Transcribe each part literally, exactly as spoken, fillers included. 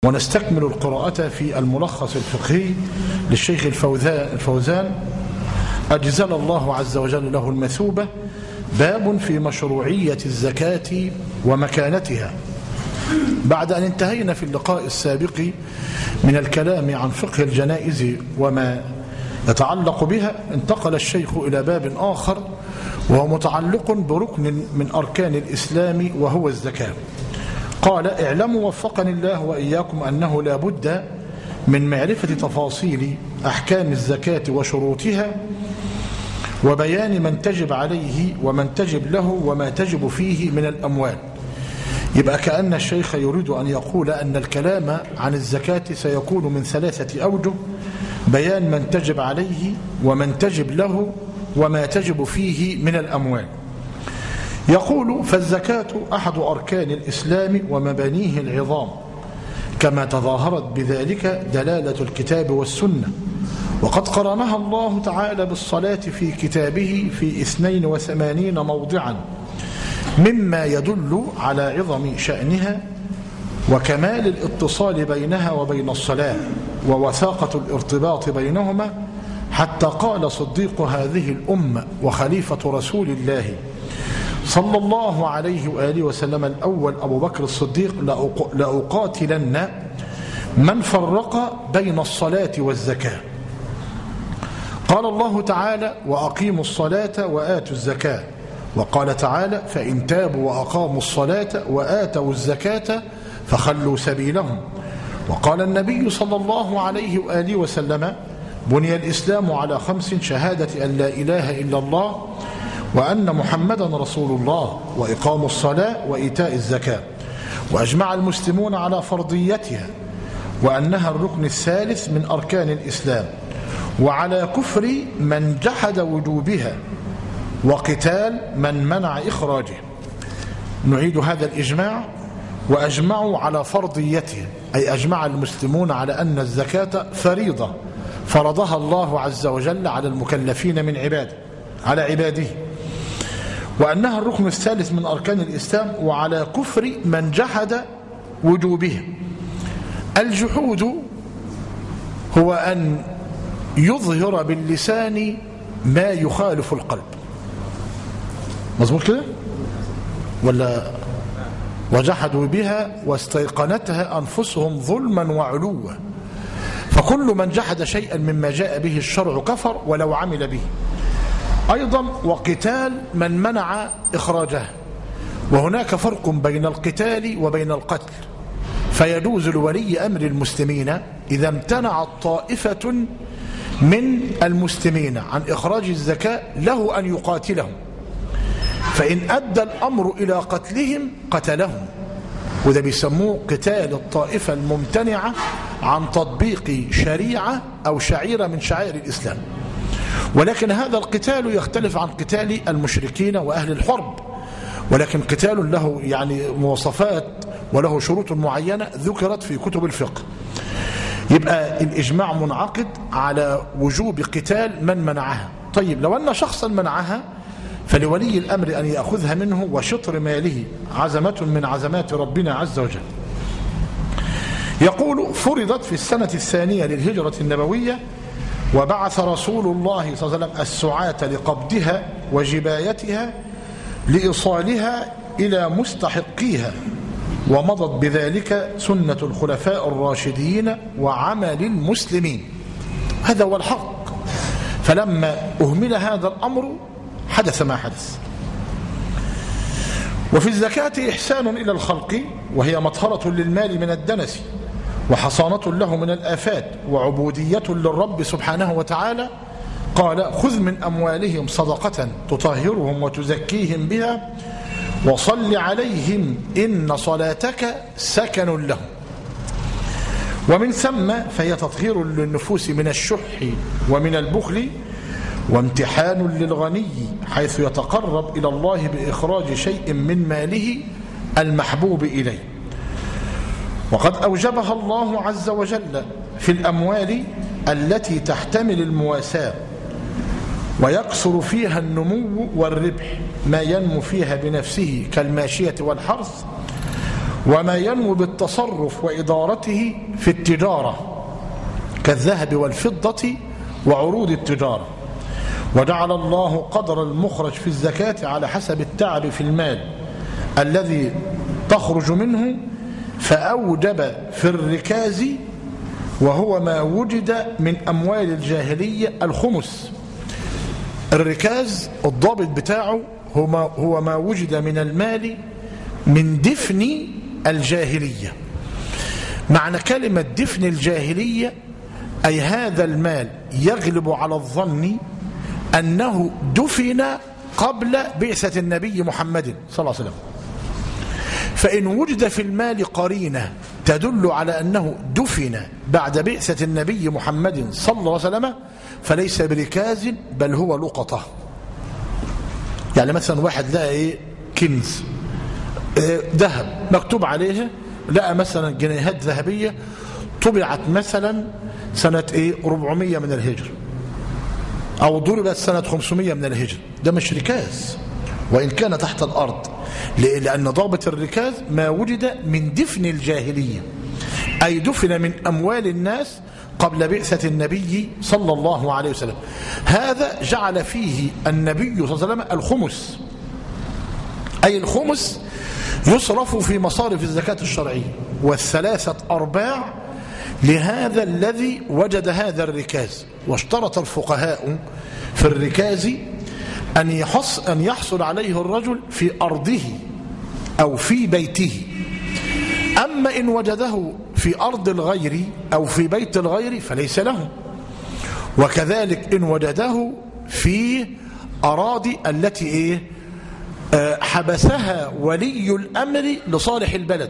ونستكمل القراءة في الملخص الفقهي للشيخ الفوزان أجزل الله عز وجل له المثوبة، باب في مشروعية الزكاة ومكانتها. بعد أن انتهينا في اللقاء السابق من الكلام عن فقه الجنائز وما يتعلق بها، انتقل الشيخ إلى باب آخر وهو متعلق بركن من أركان الإسلام وهو الزكاة. قال: اعلموا وفقني الله وإياكم أنه لا بد من معرفة تفاصيل أحكام الزكاة وشروطها وبيان من تجب عليه ومن تجب له وما تجب فيه من الأموال. يبقى كأن الشيخ يريد أن يقول أن الكلام عن الزكاة سيكون من ثلاثة أوجه: بيان من تجب عليه ومن تجب له وما تجب فيه من الأموال. يقول: فالزكاة أحد أركان الإسلام ومبانيه العظام، كما تظاهرت بذلك دلالة الكتاب والسنة، وقد قرنها الله تعالى بالصلاة في كتابه في اثنين وثمانين موضعا، مما يدل على عظم شأنها وكمال الاتصال بينها وبين الصلاة ووثاقة الارتباط بينهما، حتى قال صديق هذه الأمة وخليفة رسول الله صلى الله عليه وآله وسلم الأول أبو بكر الصديق: لأقاتلن من فرق بين الصلاة والزكاة. قال الله تعالى: وأقيموا الصلاة وآتوا الزكاة. وقال تعالى: فإن تابوا وأقاموا الصلاة وآتوا الزكاة فخلوا سبيلهم. وقال النبي صلى الله عليه وآله وسلم: بني الإسلام على خمس: شهادة أن لا إله إلا الله وأن محمدا رسول الله، وإقام الصلاة وإيتاء الزكاة. وأجمع المسلمون على فرضيتها وأنها الركن الثالث من أركان الإسلام، وعلى كفر من جحد وجوبها وقتال من منع إخراجه. نعيد هذا الإجماع: وأجمعوا على فرضيتها، أي أجمع المسلمون على أن الزكاة فريضة فرضها الله عز وجل على المكلفين من عباده على عباده، وأنها الركن الثالث من أركان الإسلام، وعلى كفر من جحد وجوبها. الجحود هو أن يظهر باللسان ما يخالف القلب. مظبوط كده ولا؟ وجحدوا بها واستيقنتها أنفسهم ظلما وعلوا. فكل من جحد شيئا مما جاء به الشرع كفر ولو عمل به. أيضا وقتال من منع إخراجها، وهناك فرق بين القتال وبين القتل. فيجوز لولي أمر المسلمين إذا امتنعت طائفة من المسلمين عن إخراج الزكاة له أن يقاتلهم، فإن أدى الأمر إلى قتلهم قتلهم، وده بيسموه قتال الطائفة الممتنعة عن تطبيق شريعة أو شعيرة من شعائر الإسلام. ولكن هذا القتال يختلف عن قتال المشركين وأهل الحرب، ولكن قتال له يعني مواصفات وله شروط معينة ذكرت في كتب الفقه. يبقى الإجماع منعقد على وجوب قتال من منعها. طيب، لو أن شخصا منعها فلولي الأمر أن يأخذها منه وشطر ماله، عزمة من عزمات ربنا عز وجل. يقول: فرضت في السنة الثانية للهجرة النبوية، وبعث رسول الله صلى الله عليه وسلم السعاة لقبضها وجبايتها لإيصالها إلى مستحقيها، ومضت بذلك سنة الخلفاء الراشدين وعمل المسلمين. هذا هو الحق. فلما أهمل هذا الأمر حدث ما حدث. وفي الزكاة إحسان إلى الخلق، وهي مطهرة للمال من الدنس وحصانة له من الآفات وعبودية للرب سبحانه وتعالى. قال: خذ من أموالهم صدقة تطهرهم وتزكيهم بها وصل عليهم إن صلاتك سكن لهم. ومن ثم فهي تطهير للنفوس من الشح ومن البخل، وامتحان للغني حيث يتقرب إلى الله بإخراج شيء من ماله المحبوب إليه. وقد أوجبها الله عز وجل في الأموال التي تحتمل المواساة ويكثر فيها النمو والربح، ما ينمو فيها بنفسه كالماشية والحرث، وما ينمو بالتصرف وإدارته في التجارة كالذهب والفضة وعروض التجارة. وجعل الله قدر المخرج في الزكاة على حسب التعب في المال الذي تخرج منه، فأوجب في الركاز وهو ما وجد من أموال الجاهلية الخمس. الركاز الضابط بتاعه هو ما, هو ما وجد من المال من دفن الجاهلية. معنى كلمة دفن الجاهلية أي هذا المال يغلب على الظن أنه دفن قبل بعثة النبي محمد صلى الله عليه وسلم. فإن وجد في المال قرينة تدل على أنه دفن بعد بعثة النبي محمد صلى الله عليه وسلم فليس بركاز بل هو لقطة. يعني مثلا واحد لقى إيه كنز ذهب مكتوب عليه، لقى مثلا جنيهات ذهبية طبعت مثلا سنة إيه أربعمية من الهجر أو ضربت سنة خمسمية من الهجر، ده مش ركاز وإن كان تحت الأرض، لأن ضابط الركاز ما وجد من دفن الجاهلية أي دفن من أموال الناس قبل بعثة النبي صلى الله عليه وسلم. هذا جعل فيه النبي صلى الله عليه وسلم الخمس، أي الخمس يصرف في مصارف الزكاة الشرعية، والثلاثة أرباع لهذا الذي وجد هذا الركاز. واشترط الفقهاء في الركاز أن يحص أن يحصل عليه الرجل في أرضه أو في بيته. أما إن وجده في أرض الغير أو في بيت الغير فليس له. وكذلك إن وجده في أراضي التي إيه آه حبسها ولي الأمر لصالح البلد.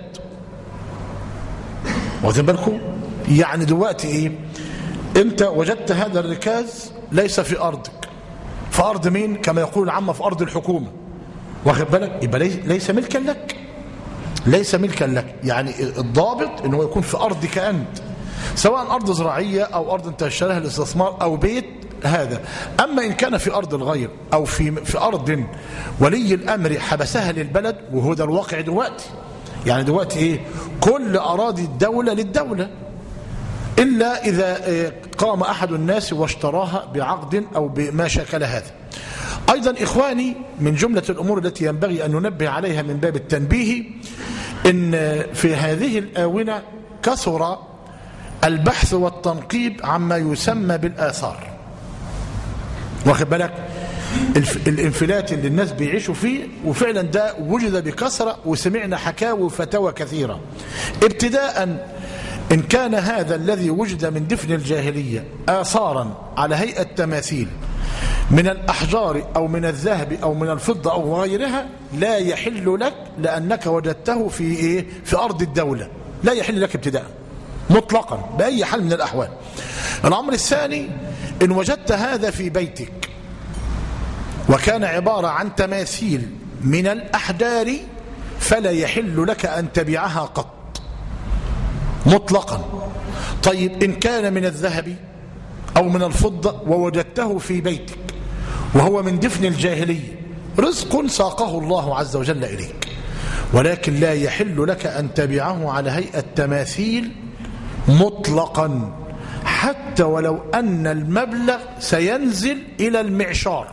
واخدين بالكم؟ يعني دلوقتي إيه أنت وجدت هذا الركاز ليس في أرضك، في أرض مين؟ كما يقول العامة في أرض الحكومة. واخد بالك؟ يبقى ليس ملكا لك، ليس ملكا لك. يعني الضابط انه يكون في أرضك أنت، سواء أرض زراعية أو أرض انت اشتراها للاستثمار أو بيت هذا. أما إن كان في أرض الغير أو في في أرض ولي الأمر حبسها للبلد، وهو ده الواقع دلوقتي. يعني دلوقتي إيه؟ كل أراضي الدولة للدولة إلا إذا قام أحد الناس واشتراها بعقد أو بما شكل هذا. أيضا إخواني، من جملة الأمور التي ينبغي أن ننبه عليها من باب التنبيه إن في هذه الآونة كثر البحث والتنقيب عما يسمى بالآثار. واخد بالك؟ الانفلات اللي الناس بيعيشوا فيه، وفعلا ده وجد بكثرة وسمعنا حكاوي وفتاوى كثيرة. ابتداء إن كان هذا الذي وجد من دفن الجاهلية آثارا على هيئة تماثيل من الأحجار أو من الذهب أو من الفضة أو غيرها، لا يحل لك لأنك وجدته في إيه؟ في أرض الدولة، لا يحل لك ابتداء مطلقا بأي حال من الأحوال. الأمر الثاني، إن وجدت هذا في بيتك وكان عبارة عن تماثيل من الأحجار فلا يحل لك أن تبيعها قط مطلقا. طيب إن كان من الذهب أو من الفضة ووجدته في بيتك وهو من دفن الجاهلية، رزق ساقه الله عز وجل إليك، ولكن لا يحل لك أن تبيعه على هيئة تماثيل مطلقا، حتى ولو أن المبلغ سينزل إلى المعشار.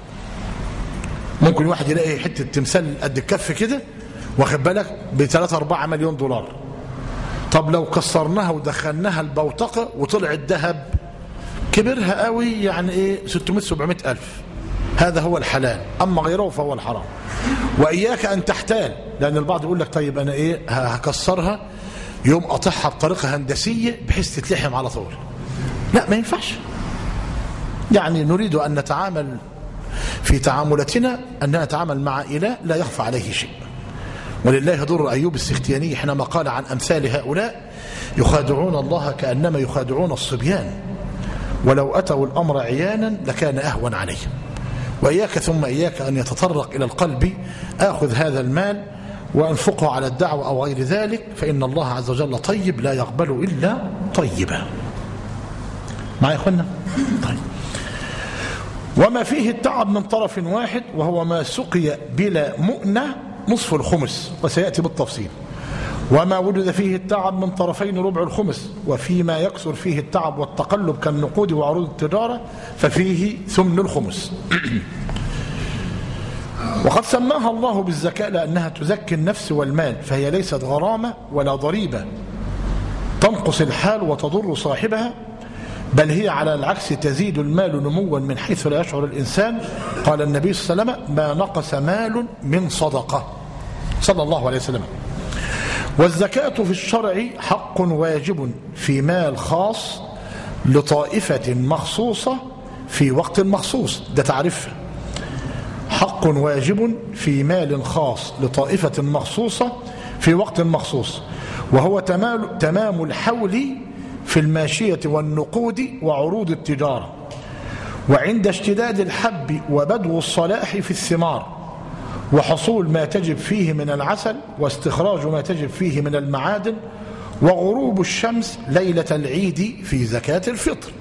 ممكن واحد يلاقي حتة تمثال قد الكف كده، واخد بالك، بثلاثة أربعة مليون دولار. طب لو كسرناها ودخلناها البوتقة وطلع الذهب كبرها قوي، يعني ايه ستمائة سبعمائة ألف، هذا هو الحلال. أما غيره فهو الحرام. وإياك أن تحتال، لأن البعض يقول لك طيب أنا إيه هكسرها يوم أطحها بطريقة هندسية بحيث تتلحم على طول. لا، ما ينفعش. يعني نريد أن نتعامل في تعاملاتنا أننا نتعامل مع إله لا يخفى عليه شيء. ولله در أيوب السختياني حينما قال عن أمثال هؤلاء: يخادعون الله كأنما يخادعون الصبيان، ولو أتوا الأمر عيانا لكان أهون عليهم. وإياك ثم إياك أن يتطرق إلى القلب آخذ هذا المال وأنفقه على الدعوة أو غير ذلك، فإن الله عز وجل طيب لا يقبل إلا طيبا. معي يا أخوانا؟ طيب. وما فيه التعب من طرف واحد وهو ما سقي بلا مؤنة نصف الخمس، وسيأتي بالتفصيل. وما وجد فيه التعب من طرفين ربع الخمس، وفيما يكثر فيه التعب والتقلب كالنقود وعروض التجارة ففيه ثمن الخمس. وقد سماها الله بالزكاة لأنها تزكي النفس والمال، فهي ليست غرامة ولا ضريبة تنقص الحال وتضر صاحبها، بل هي على العكس تزيد المال نموا من حيث لا يشعر الإنسان. قال النبي صلى الله عليه وسلم: ما نقص مال من صدقة، صلى الله عليه وسلم. والزكاة في الشرع حق واجب في مال خاص لطائفة مخصوصة في وقت مخصوص. ده تعريفها: حق واجب في مال خاص لطائفة مخصوصة في وقت مخصوص، وهو تمام الحول في الماشية والنقود وعروض التجارة، وعند اشتداد الحب وبدو الصلاح في الثمار، وحصول ما تجب فيه من العسل، واستخراج ما تجب فيه من المعادن، وغروب الشمس ليلة العيد في زكاة الفطر.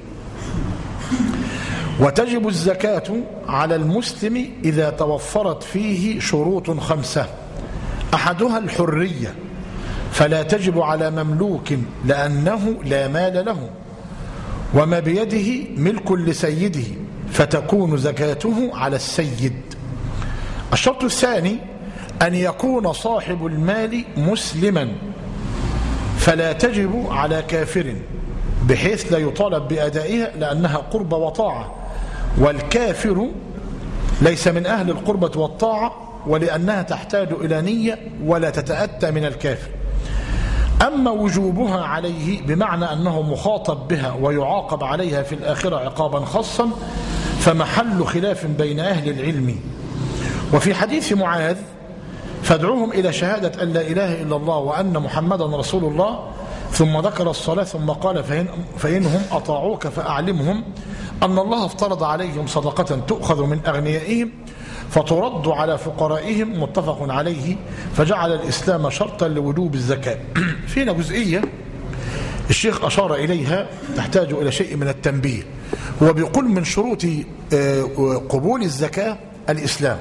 وتجب الزكاة على المسلم إذا توفرت فيه شروط خمسة: أحدها الحرية، فلا تجب على مملوك لأنه لا مال له، وما بيده ملك لسيده فتكون زكاته على السيد. الشرط الثاني أن يكون صاحب المال مسلما، فلا تجب على كافر بحيث لا يطالب بأدائها لأنها قربة وطاعة، والكافر ليس من أهل القربة والطاعة، ولأنها تحتاج إلى نية ولا تتأتى من الكافر. أما وجوبها عليه بمعنى أنه مخاطب بها ويعاقب عليها في الآخرة عقابا خاصا فمحل خلاف بين أهل العلم. وفي حديث معاذ: فادعوهم إلى شهادة أن لا إله إلا الله وأن محمدا رسول الله، ثم ذكر الصلاة ثم قال: فإن فإنهم أطاعوك فأعلمهم أن الله افترض عليهم صدقة تؤخذ من أغنيائهم فترد على فقرائهم، متفق عليه. فجعل الإسلام شرطا لوجوب الزكاة. فينا جزئية الشيخ أشار إليها تحتاج إلى شيء من التنبيه. هو بيقول من شروط قبول الزكاة الإسلام،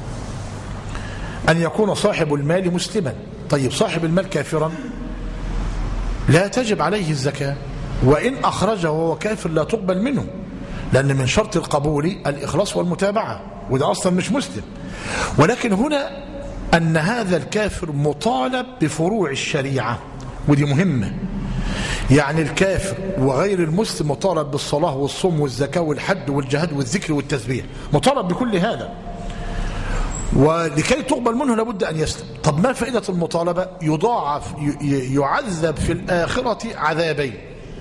أن يكون صاحب المال مسلما. طيب صاحب المال كافرا لا تجب عليه الزكاة، وإن أخرجه وهو كافر لا تقبل منه، لأن من شرط القبول الإخلاص والمتابعة، وده أصلا مش مسلم. ولكن هنا أن هذا الكافر مطالب بفروع الشريعة، ودي مهمة. يعني الكافر وغير المسلم مطالب بالصلاة والصوم والزكاة والحج والجهاد والذكر والتسبيح، مطالب بكل هذا، ولكي تقبل منه لابد أن يسلم. طب ما فائدة المطالبة؟ يضاعف يعذب في الآخرة عذابين: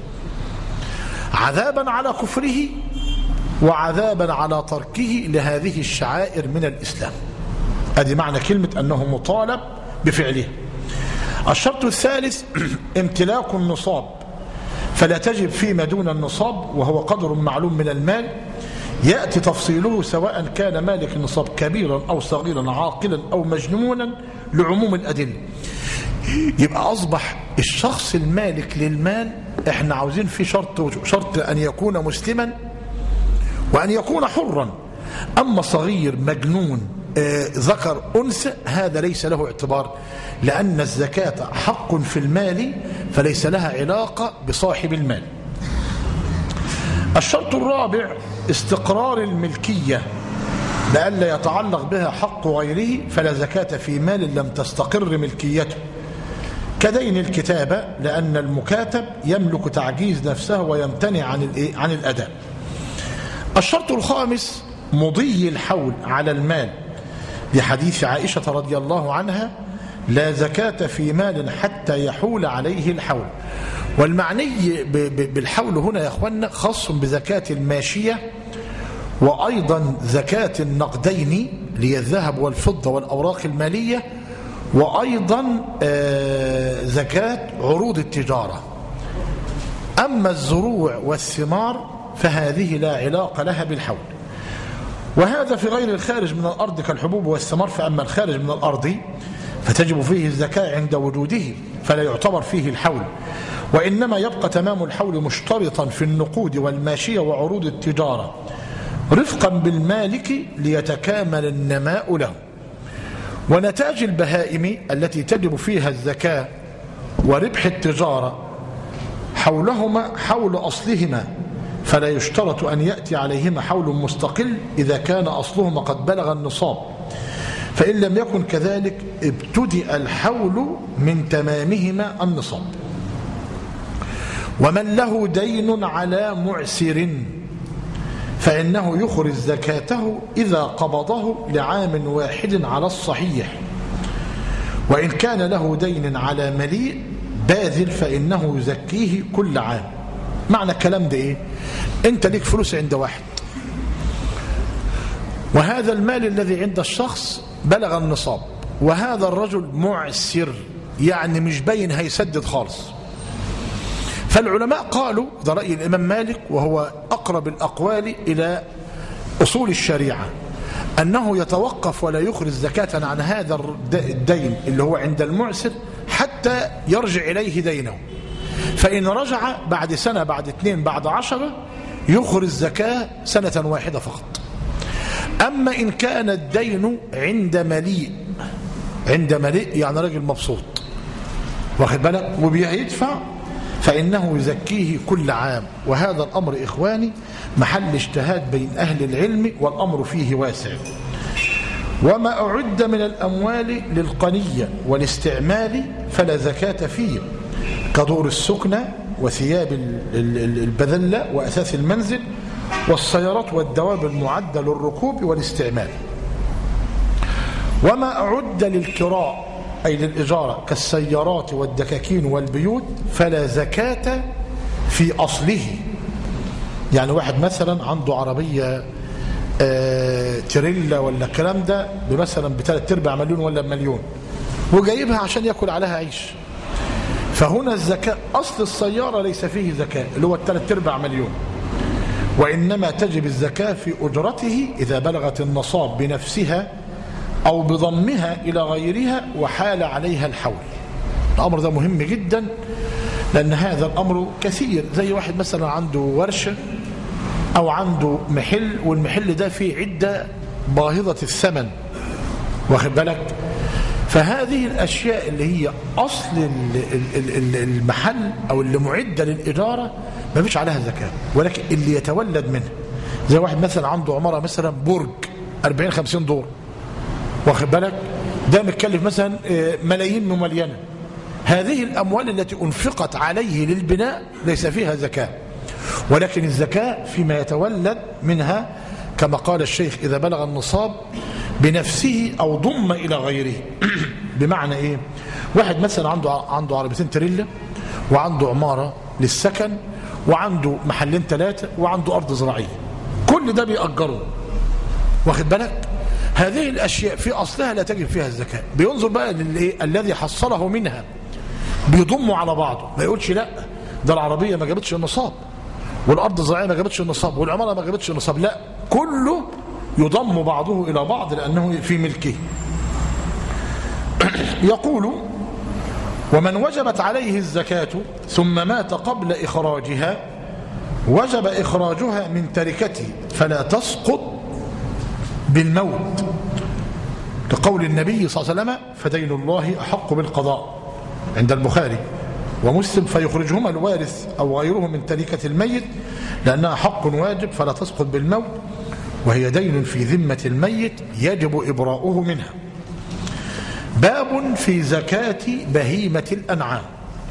عذابا على كفره وعذابا على تركه لهذه الشعائر من الإسلام. هذه معنى كلمة أنه مطالب بفعله. الشرط الثالث امتلاك النصاب، فلا تجب فيما دون النصاب وهو قدر معلوم من المال، يأتي تفصيله سواء كان مالك النصاب كبيرا أو صغيرا، عاقلا أو مجنونا، لعموم الأدلة. يبقى أصبح الشخص المالك للمال احنا عاوزين في شرط شرط أن يكون مسلما وأن يكون حرا. أما صغير مجنون آه ذكر أنثى هذا ليس له اعتبار، لأن الزكاة حق في المال فليس لها علاقة بصاحب المال. الشرط الرابع استقرار الملكية، لئلا يتعلق بها حق غيره، فلا زكاة في مال لم تستقر ملكيته، كدين الكتابة، لأن المكاتب يملك تعجيز نفسه ويمتنع عن عن الأداء. الشرط الخامس مضي الحول على المال، لحديث عائشة رضي الله عنها: لا زكاة في مال حتى يحول عليه الحول. والمعني بالحول هنا يا أخوانا خاص بزكاة الماشية، وأيضا زكاة النقدين لي الذهب والفضة والأوراق المالية، وأيضا زكاة عروض التجارة. أما الزروع والثمار فهذه لا علاقة لها بالحول، وهذا في غير الخارج من الأرض كالحبوب والثمار. فأما الخارج من الأرض فتجب فيه الزكاة عند وجوده، فلا يعتبر فيه الحول، وإنما يبقى تمام الحول مشترطا في النقود والماشية وعروض التجارة رفقا بالمالك ليتكامل النماء له. ونتاج البهائم التي تجب فيها الزكاة وربح التجارة حولهما حول أصلهما، فلا يشترط أن يأتي عليهما حول مستقل إذا كان أصلهما قد بلغ النصاب، فإن لم يكن كذلك ابتدأ الحول من تمامهما النصاب. ومن له دين على معسر فإنه يخرج زكاته إذا قبضه لعام واحد على الصحيح، وإن كان له دين على مليء باذل فإنه يزكيه كل عام. معنى الكلام ده إيه؟ أنت ليك فلوس عند واحد، وهذا المال الذي عند الشخص بلغ النصاب، وهذا الرجل معسر يعني مش باين هيسدد خالص. فالعلماء قالوا، ده رأي الإمام مالك وهو أقرب الأقوال إلى أصول الشريعة، أنه يتوقف ولا يخرج زكاة عن هذا الدين اللي هو عند المعسر حتى يرجع إليه دينه، فإن رجع بعد سنة بعد اثنين بعد عشرة يخرج زكاة سنة واحدة فقط. أما إن كان الدين عند مليء، عند مليء يعني راجل مبسوط واخد بالك وبيدفع، فإنه يزكيه كل عام. وهذا الأمر إخواني محل اجتهاد بين أهل العلم، والأمر فيه واسع. وما أعد من الأموال للقنية والاستعمال فلا زكاة فيه، كدور السكنة وثياب البذلة وأثاث المنزل والسيارات والدواب المعدة للركوب والاستعمال. وما أعد للكراء أي للإجارة كالسيارات والدكاكين والبيوت فلا زكاة في أصله. يعني واحد مثلا عنده عربية آه تريلا ولا الكلام ده بمثلا بثلاث ارباع مليون ولا بمليون، وجايبها عشان يأكل عليها عيش، فهنا الزكاة أصل السيارة ليس فيه زكاة اللي هو الثلاث ارباع مليون، وإنما تجب الزكاة في أجرته إذا بلغت النصاب بنفسها أو بضمها إلى غيرها وحال عليها الحول. الأمر ده مهم جدا، لأن هذا الأمر كثير. زي واحد مثلا عنده ورشة أو عنده محل، والمحل ده فيه عدة باهظة الثمن واخد بالك، فهذه الأشياء اللي هي أصل المحل أو اللي معدة للإدارة ما فيش عليها زكاة، ولكن اللي يتولد منها زي واحد مثلا عنده عمارة مثلا برج أربعين خمسين دور واخد بالك، ده متكلف مثلا ملايين مملينة، هذه الأموال التي أنفقت عليه للبناء ليس فيها زكاة، ولكن الزكاة فيما يتولد منها كما قال الشيخ إذا بلغ النصاب بنفسه أو ضم إلى غيره. بمعنى إيه؟ واحد مثلا عنده عنده عربيتين تريلا وعنده عمارة للسكن وعنده محلين ثلاثة وعنده أرض زراعية، كل ده بيأجره واخد بالك، هذه الأشياء في أصلها لا تجب فيها الزكاة. بينظر بقى للإيه الذي حصله منها، بيضموا على بعضه، ما يقولش لا ده العربية ما جابتش النصاب والأرض الزراعية ما جابتش النصاب والعمارة ما جابتش النصاب، لا كله يضم بعضه إلى بعض لأنه في ملكه. يقول ومن وجبت عليه الزكاة ثم مات قبل إخراجها وجب إخراجها من تركته فلا تسقط بالموت، لقول النبي صلى الله عليه وسلم فدين الله أحق بالقضاء عند البخاري ومسلم، فيخرجهما الوارث أو غيره من تركة الميت لأنها حق واجب فلا تسقط بالموت، وهي دين في ذمة الميت يجب إبراؤه منها. باب في زكاة بهيمة الأنعام.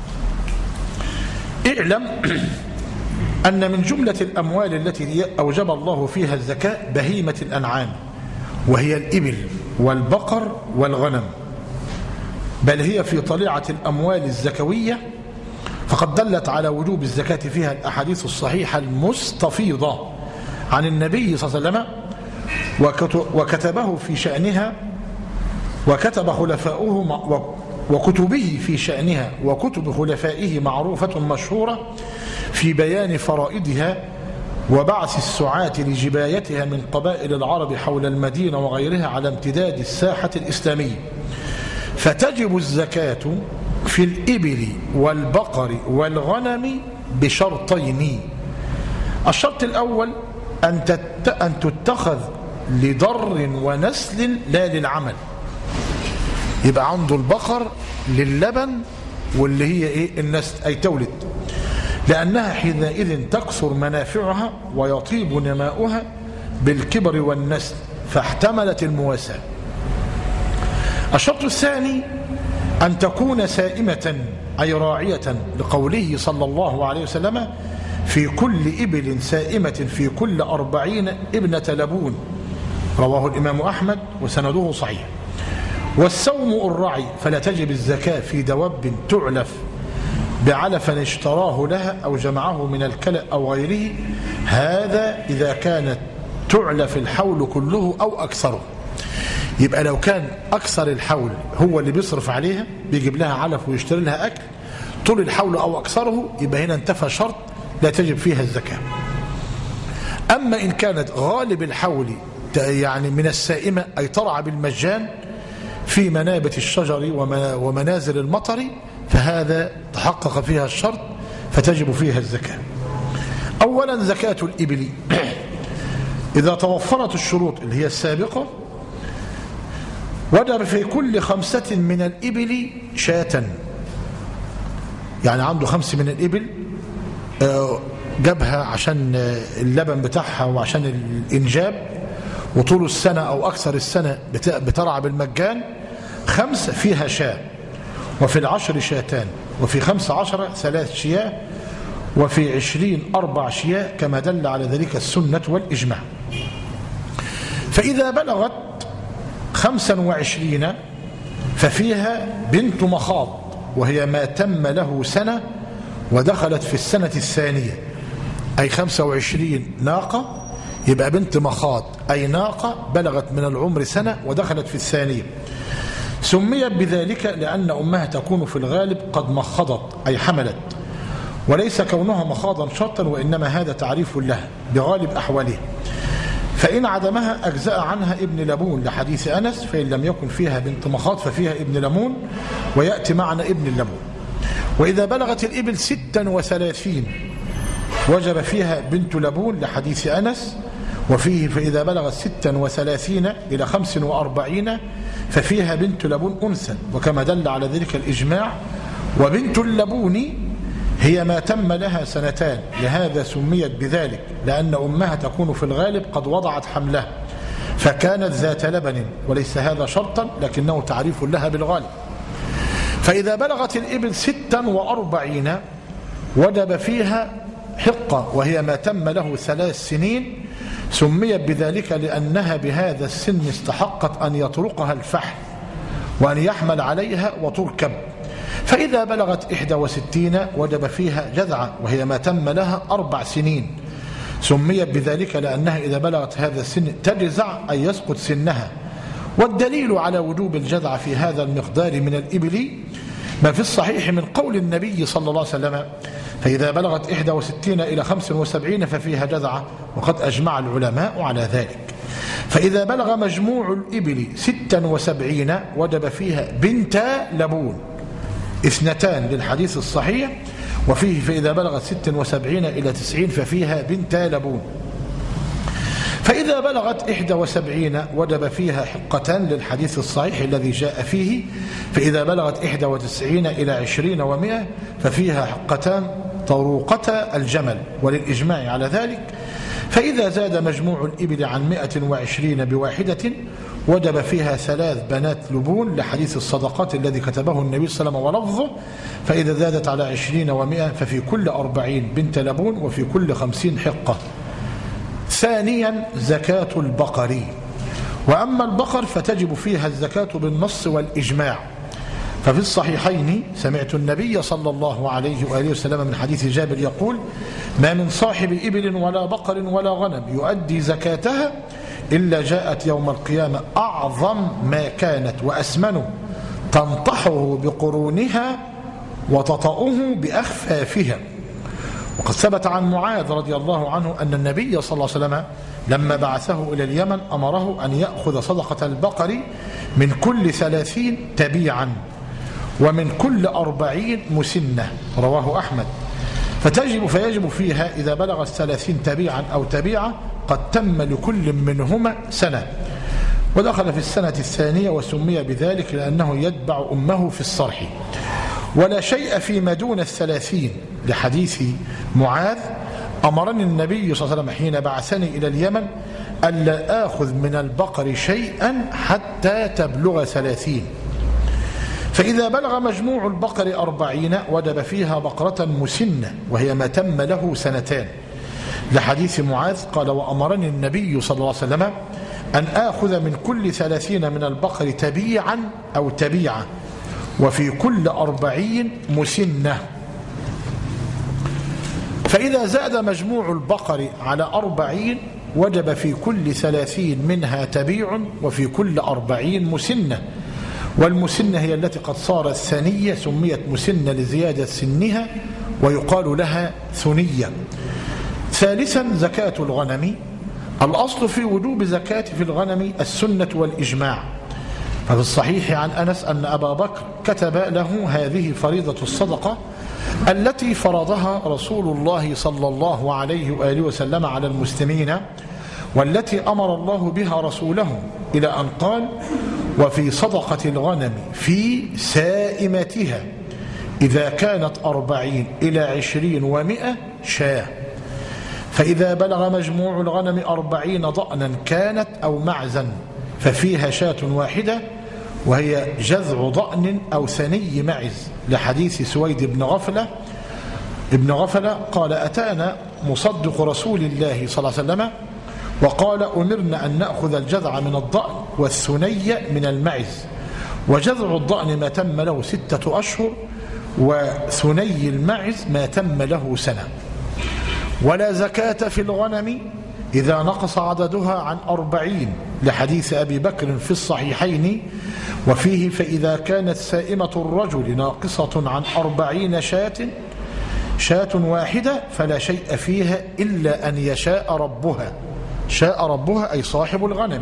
اعلم أن من جملة الأموال التي أوجب الله فيها الزكاة بهيمة الأنعام، وهي الإبل والبقر والغنم، بل هي في طليعة الأموال الزكوية، فقد دلت على وجوب الزكاة فيها الأحاديث الصحيحة المستفيضة عن النبي صلى الله عليه وسلم، وكتبه في شأنها وكتب خلفاؤه وكتبه في شأنها وكتب خلفائه معروفة مشهورة في بيان فرائضها وبعث السعاة لجبايتها من قبائل العرب حول المدينة وغيرها على امتداد الساحة الإسلامية. فتجب الزكاة في الإبل والبقر والغنم بشرطين: الشرط الأول أن تتخذ لضر ونسل لا للعمل، يبقى عنده البقر للبن واللي هي إيه؟ النسل، أي تولد، لأنها حينئذ تكثر منافعها ويطيب نماؤها بالكبر والنسل، فاحتملت المواساة. الشرط الثاني أن تكون سائمة أي راعية، لقوله صلى الله عليه وسلم: في كل إبل سائمة في كل أربعين ابنة لبون، رواه الإمام أحمد وسنده صحيح. والسوم الرعي، فلا تجب الزكاة في دواب تعلف بعلف اشتراه لها أو جمعه من الكلأ أو غيره، هذا إذا كانت تعلف الحول كله أو أكثره. يبقى لو كان أكثر الحول هو اللي بيصرف عليها، بيجيب لها علف ويشتري لها أكل طول الحول أو أكثره، يبقى هنا انتفى شرط لا تجب فيها الزكاة. أما إن كانت غالب الحول يعني من السائمة، أي ترعى بالمجان في منابت الشجر ومنازل المطر، فهذا تحقق فيها الشرط فتجب فيها الزكاة. أولا زكاة الإبل إذا توفرت الشروط اللي هي السابقة، وجب في كل خمسة من الإبل شاة، يعني عنده خمس من الإبل جابها عشان اللبن بتاعها وعشان الإنجاب، وطول السنة أو أكثر السنة بترعى بالمجان، خمس فيها شاة، وفي العشر شاتان، وفي خمس عشر ثلاث شياه، وفي عشرين أربع شياه، كما دل على ذلك السنة والإجماع. فإذا بلغت خمسا وعشرين ففيها بنت مخاض، وهي ما تم له سنة ودخلت في السنة الثانية، أي خمسة وعشرين ناقة، يبقى بنت مخاض أي ناقة بلغت من العمر سنة ودخلت في الثانية. سميت بذلك لأن أمها تكون في الغالب قد مخضت أي حملت، وليس كونها مخاضا شرطا، وإنما هذا تعريف لها بغالب أحوالها. فإن عدمها أجزاء عنها ابن لبون لحديث أنس، فإن لم يكن فيها بنت مخاض ففيها ابن لبون، ويأتي معنا ابن اللبون. وإذا بلغت الإبل ستا وثلاثين وجب فيها بنت لبون لحديث أنس، وفيه فإذا بلغت ستا وثلاثين إلى خمس وأربعين ففيها بنت لبون أنثى، وكما دل على ذلك الإجماع. وبنت اللبون هي ما تم لها سنتان، لهذا سميت بذلك لأن أمها تكون في الغالب قد وضعت حملها فكانت ذات لبن، وليس هذا شرطا لكنه تعريف لها بالغالب. فإذا بلغت الإبل ستا وأربعين وجب فيها حقة، وهي ما تم له ثلاث سنين، سميت بذلك لأنها بهذا السن استحقت أن يطرقها الفحل وأن يحمل عليها وتركب. فإذا بلغت إحدى وستين وجب فيها جذعة، وهي ما تم لها أربع سنين، سميت بذلك لأنها إذا بلغت هذا السن تجزع أي يسقط سنها. والدليل على وجوب الجذع في هذا المقدار من الإبل ما في الصحيح من قول النبي صلى الله عليه وسلم: فإذا بلغت إحدى وستين إلى خمس وسبعين ففيها جذعة، وقد أجمع العلماء على ذلك. فإذا بلغ مجموع الإبل ستا وسبعين وجب فيها بنتا لبون، اثنتان للحديث الصحيح، وفيه فإذا بلغت ست وسبعين إلى تسعين ففيها بنتا لبون. فإذا بلغت إحدى وسبعين وجب فيها حقتان للحديث الصحيح الذي جاء فيه: فإذا بلغت إحدى وتسعين إلى عشرين ومئة ففيها حقتان طروقتا الجمل، وللإجماع على ذلك. فإذا زاد مجموع الإبل عن مئة وعشرين بواحدة وجب فيها ثلاث بنات لبون لحديث الصدقات الذي كتبه النبي صلى الله عليه وسلم ولفظه: فإذا زادت على عشرين ومئة ففي كل أربعين بنت لبون، وفي كل خمسين حقة. ثانيا زكاة البقر. وأما البقر فتجب فيها الزكاة بالنص والإجماع. ففي الصحيحين سمعت النبي صلى الله عليه وآله وسلم من حديث جابر يقول: ما من صاحب إبل ولا بقر ولا غنم يؤدي زكاتها إلا جاءت يوم القيامة أعظم ما كانت وأسمنه تنطحه بقرونها وتطأه بأخفافها. وقد ثبت عن معاذ رضي الله عنه أن النبي صلى الله عليه وسلم لما بعثه إلى اليمن أمره أن يأخذ صدقة البقر من كل ثلاثين تبيعا ومن كل أربعين مسنة، رواه أحمد. فتجب فيجب فيها إذا بلغ الثلاثين تبيعا أو تبيعة قد تم لكل منهما سنة، ودخل في السنة الثانية وسمي بذلك لأنه يتبع أمه في الصرح. ولا شيء فيما دون الثلاثين لحديث معاذ أمرني النبي صلى الله عليه وسلم حين بعثني إلى اليمن ألا آخذ من البقر شيئا حتى تبلغ ثلاثين، فإذا بلغ مجموع البقر أربعين وجب فيها بقرة مسنة وهي ما تم له سنتان لحديث معاذ قال وأمرني النبي صلى الله عليه وسلم أن آخذ من كل ثلاثين من البقر تبيعا أو تبيعة وفي كل أربعين مسنة. فإذا زاد مجموع البقر على أربعين وجب في كل ثلاثين منها تبيع وفي كل أربعين مسنة، والمسنة هي التي قد صارت ثنية سميت مسنة لزيادة سنها ويقال لها ثنية. ثالثا زكاة الغنم. الأصل في وجوب زكاة في الغنم السنة والإجماع، ففي الصحيح عن أنس أن أبا بكر كتب له هذه فريضة الصدقة التي فرضها رسول الله صلى الله عليه وآله وسلم على المسلمين، والتي أمر الله بها رسوله إلى أن قال وفي صدقة الغنم في سائمتها إذا كانت أربعين إلى عشرين ومئة شاة، فإذا بلغ مجموع الغنم أربعين ضأنا كانت أو معزا ففيها شاة واحدة وهي جذع ضأن أو ثني معز لحديث سويد بن غفلة ابن غفلة قال أتانا مصدق رسول الله صلى الله عليه وسلم وقال أمرنا أن نأخذ الجذع من الضأن والثني من المعز، وجذع الضأن ما تم له ستة أشهر وثني المعز ما تم له سنة. ولا زكاة في الغنم إذا نقص عددها عن أربعين لحديث أبي بكر في الصحيحين وفيه فإذا كانت سائمة الرجل ناقصة عن أربعين شاة شاة واحدة فلا شيء فيها إلا أن يشاء ربها، شاء ربها أي صاحب الغنم.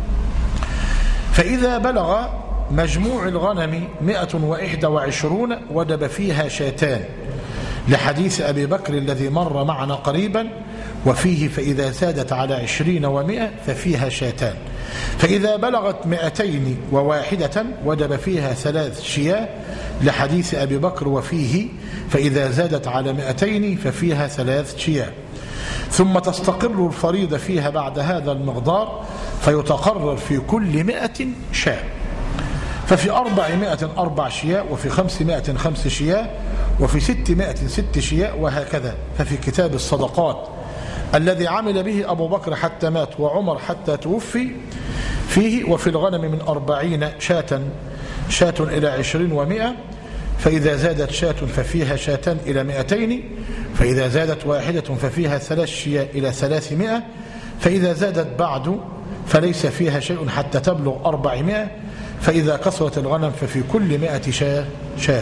فإذا بلغ مجموع الغنم مئة وإحدى وعشرون وجب فيها شاتان لحديث أبي بكر الذي مر معنا قريبا وفيه فإذا زادت على عشرين ومئة ففيها شاتان، فإذا بلغت مئتين وواحدة وجب فيها ثلاث شياه لحديث أبي بكر وفيه فإذا زادت على مئتين ففيها ثلاث شياه، ثم تستقر الفريضة فيها بعد هذا المقدار فيتقرر في كل مئة شاة، ففي أربعمائة أربع شياه وفي خمسمائة خمس شياه وفي ستمائة ست شياه وهكذا. ففي كتاب الصدقات الذي عمل به أبو بكر حتى مات وعمر حتى توفي فيه وفي الغنم من أربعين شاة شاة إلى عشرين ومئة، فإذا زادت شاة ففيها شاتان إلى مئتين، فإذا زادت واحدة ففيها ثلاث شياه إلى ثلاثمائة، فإذا زادت بعد فليس فيها شيء حتى تبلغ أربعمائة، فإذا كثرت الغنم ففي كل مئة شاة شاة.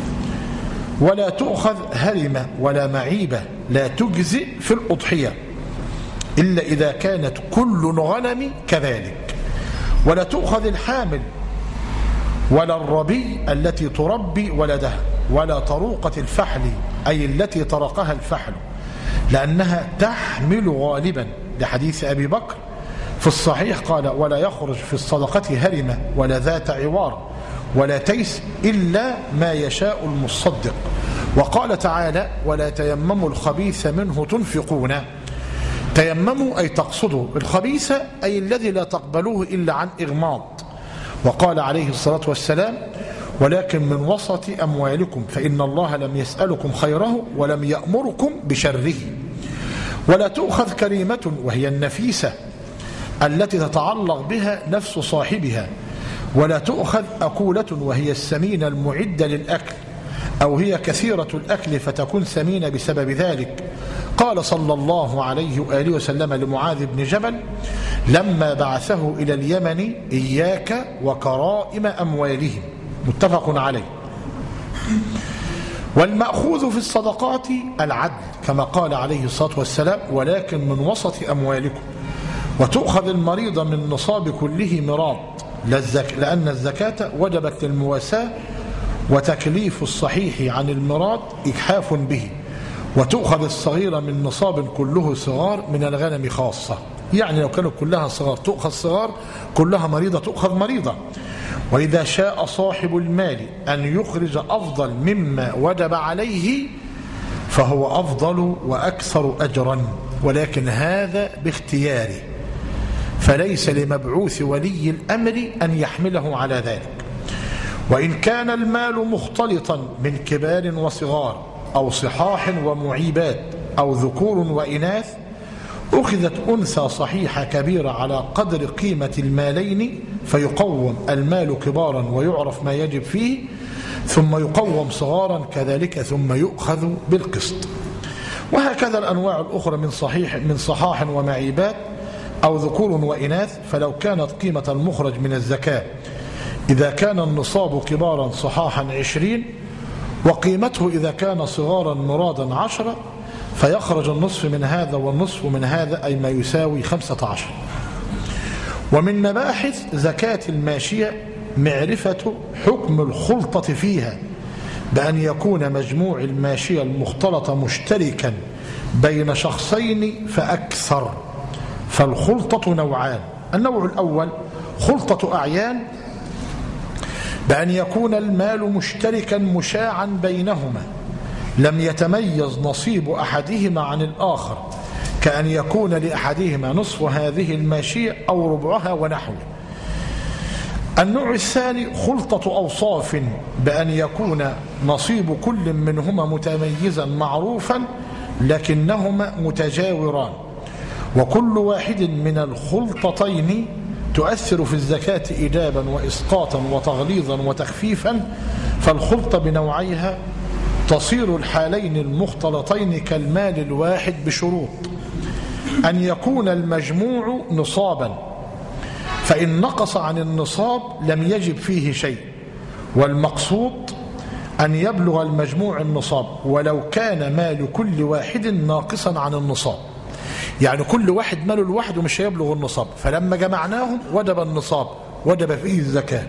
ولا تؤخذ هرمة ولا معيبة لا تجزئ في الأضحية إلا إذا كانت كل غنم كذلك، ولا تؤخذ الحامل ولا الربي التي تربي ولدها ولا طروقة الفحل أي التي طرقها الفحل لأنها تحمل غالبا لحديث أبي بكر في الصحيح قال ولا يخرج في الصدقة هرمة ولا ذات عوار ولا تيس إلا ما يشاء المصدق. وقال تعالى ولا تيمموا الخبيث منه تنفقون، تيمموا أي تقصدوا الخبيث أي الذي لا تقبلوه إلا عن إغماض. وقال عليه الصلاة والسلام ولكن من وسط أموالكم فإن الله لم يسألكم خيره ولم يأمركم بشره. ولا تؤخذ كريمة وهي النفيسة التي تتعلق بها نفس صاحبها، ولا تؤخذ أكولة وهي السمينة المعدة للأكل أو هي كثيرة الأكل فتكون سمينة بسبب ذلك. قال صلى الله عليه وآله وسلم لمعاذ بن جبل لما بعثه إلى اليمن إياك وكرائم أموالهم، متفق عليه. والمأخوذ في الصدقات العدل كما قال عليه الصلاة والسلام ولكن من وسط أموالكم. وتؤخذ المريضة من نصاب كله مراض لأن الزكاة وجبت للمواساة وتكليف الصحيح عن المراد إجحاف به. وتؤخذ الصغيرة من نصاب كله صغار من الغنم خاصة، يعني لو كانوا كلها صغار تؤخذ صغار، كلها مريضة تؤخذ مريضة. وإذا شاء صاحب المال أن يخرج أفضل مما وجب عليه فهو أفضل وأكثر أجرا، ولكن هذا باختياره، فليس لمبعوث ولي الأمر أن يحمله على ذلك. وإن كان المال مختلطا من كبار وصغار أو صحاح ومعيبات أو ذكور وإناث أخذت أنثى صحيحة كبيرة على قدر قيمة المالين فيقوم المال كبارا ويعرف ما يجب فيه، ثم يقوم صغارا كذلك ثم يؤخذ بالقسط. وهكذا الأنواع الأخرى من صحيح من صحاح ومعيبات أو ذكور وإناث. فلو كانت قيمة المخرج من الزكاة إذا كان النصاب كبارا صحاحا عشرين وقيمته إذا كان صغارا مرادا عشرة فيخرج النصف من هذا والنصف من هذا، أي ما يساوي خمسة عشر. ومن مباحث زكاة الماشية معرفة حكم الخلطة فيها، بأن يكون مجموع الماشية المختلطة مشتركا بين شخصين فأكثر. فالخلطة نوعان: النوع الأول خلطة أعيان، بأن يكون المال مشتركا مشاعا بينهما لم يتميز نصيب أحدهما عن الآخر، كأن يكون لأحدهما نصف هذه الماشية أو ربعها ونحوه. النوع الثاني خلطة أوصاف، بأن يكون نصيب كل منهما متميزا معروفا لكنهما متجاوران، وكل واحد من الخلطتين تؤثر في الزكاة إيجابا وإسقاطا وتغليظا وتخفيفا. فالخلطة بنوعيها تصير الحالين المختلطين كالمال الواحد بشروط: أن يكون المجموع نصابا، فإن نقص عن النصاب لم يجب فيه شيء، والمقصود أن يبلغ المجموع النصاب ولو كان مال كل واحد ناقصا عن النصاب. يعني كل واحد ماله لوحده مش هيبلغ النصاب، فلما جمعناهم وجب النصاب، وجب فيه الزكاة.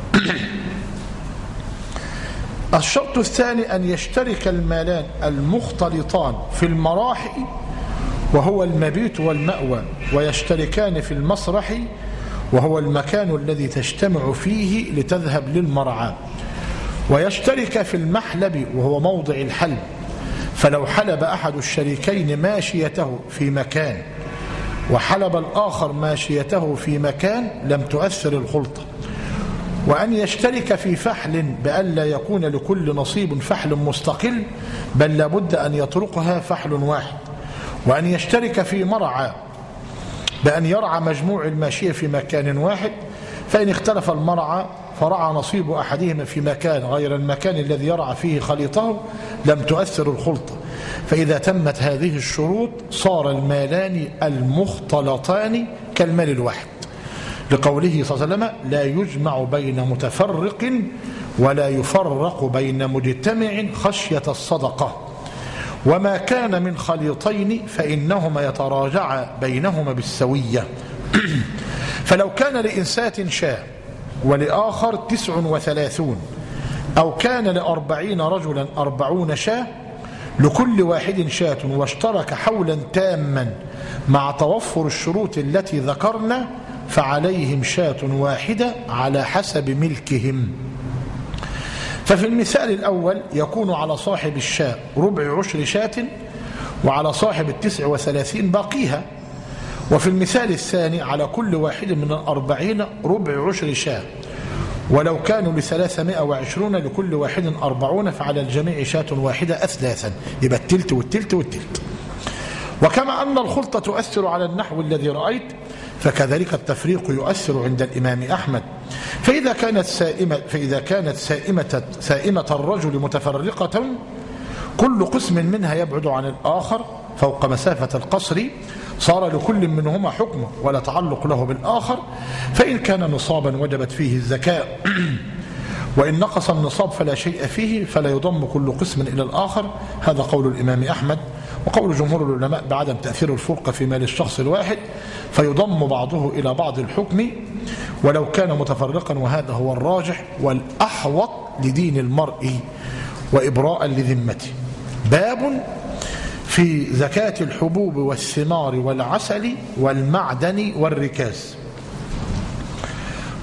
الشرط الثاني أن يشترك المالان المختلطان في المراحل، وهو المبيت والمأوى، ويشتركان في المسرح، وهو المكان الذي تجتمع فيه لتذهب للمرعى، ويشترك في المحلب وهو موضع الحلب، فلو حلب أحد الشريكين ماشيته في مكان وحلب الآخر ماشيته في مكان لم تؤثر الخلطة. وأن يشترك في فحل بألا يكون لكل نصيب فحل مستقل، بل لابد أن يطرقها فحل واحد. وأن يشترك في مرعى بأن يرعى مجموع الماشية في مكان واحد، فإن اختلف المرعى فرعى نصيب أحدهما في مكان غير المكان الذي يرعى فيه خليطه لم تؤثر الخلطة. فإذا تمت هذه الشروط صار المالان المختلطان كالمال الواحد، لقوله صلى الله عليه وسلم: لا يجمع بين متفرق ولا يفرق بين مجتمع خشية الصدقة. وما كان من خليطين فإنهما يتراجعا بينهما بالسوية. فلو كان لإنسات شاة ولآخر تسع وثلاثون، أو كان لأربعين رجلا أربعون شاة، لكل واحد شاة واشترك حولا تاما مع توفر الشروط التي ذكرنا، فعليهم شاة واحدة على حسب ملكهم. ففي المثال الأول يكون على صاحب الشاة ربع عشر شاة، وعلى صاحب التسع وثلاثين باقيها. وفي المثال الثاني على كل واحد من الأربعين ربع عشر شاة، ولو كانوا لثلاثمائة وعشرون لكل واحد أربعون، فعلى الجميع شاة واحدة أثلاثا، يبقى التلت والتلت والتلت. وكما أن الخلطة تؤثر على النحو الذي رأيت، فكذلك التفريق يؤثر عند الإمام أحمد. فإذا كانت سائمة فإذا كانت سائمة سائمة الرجل متفرقة كل قسم منها يبعد عن الآخر فوق مسافة القصر، صار لكل منهما حكمه ولا تعلق له بالآخر. فإن كان نصابا وجبت فيه الزكاة، وإن نقص النصاب فلا شيء فيه، فلا يضم كل قسم إلى الآخر. هذا قول الإمام أحمد. وقول جمهور العلماء بعدم تأثير الفرقة في مال الشخص الواحد، فيضم بعضه إلى بعض الحكم ولو كان متفرقا، وهذا هو الراجح والأحوط لدين المرء وإبراء لذمته. باب في زكاة الحبوب والثمار والعسل والمعدن والركاز.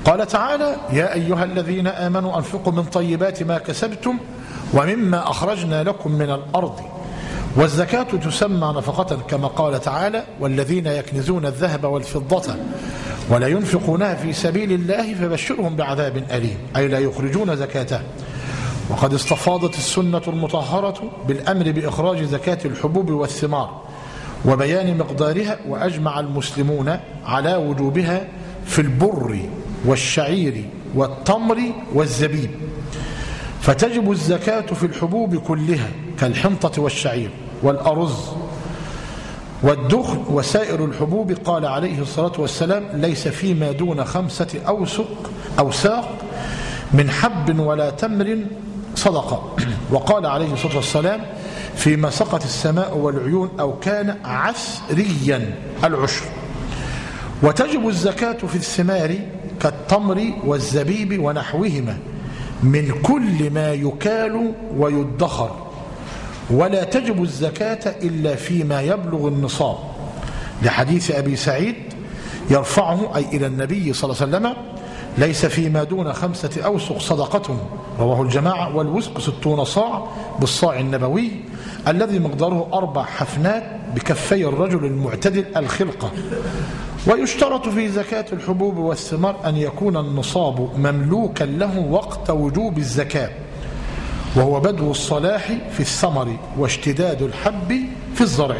قال تعالى: يا أيها الذين آمنوا أنفقوا من طيبات ما كسبتم ومما أخرجنا لكم من الأرض. والزكاة تسمى نفقة كما قال تعالى: والذين يكنزون الذهب والفضة ولا ينفقونها في سبيل الله فبشرهم بعذاب أليم، أي لا يخرجون زكاته. وقد استفاضت السنة المطهرة بالأمر بإخراج زكاة الحبوب والثمار وبيان مقدارها، وأجمع المسلمون على وجوبها في البر والشعير والتمر والزبيب. فتجب الزكاة في الحبوب كلها كالحنطة والشعير والأرز والدخن وسائر الحبوب. قال عليه الصلاة والسلام: ليس فيما دون خمسة أوسق أوساق من حب ولا تمر صدقة. وقال عليه الصلاة والسلام: فيما سقت السماء والعيون أو كان عسريا العشر. وتجب الزكاة في الثمار كالتمر والزبيب ونحوهما من كل ما يكال ويدخر. ولا تجب الزكاة إلا فيما يبلغ النصاب، لحديث أبي سعيد يرفعه أي إلى النبي صلى الله عليه وسلم: ليس فيما دون خمسة أوسق صدقة، رواه الجماعة. والوسق ستون صاع بالصاع النبوي الذي مقداره أربع حفنات بكفي الرجل المعتدل الخلقة. ويشترط في زكاة الحبوب والثمار أن يكون النصاب مملوكا له وقت وجوب الزكاة، وهو بدو الصلاح في الثمر واشتداد الحب في الزرع.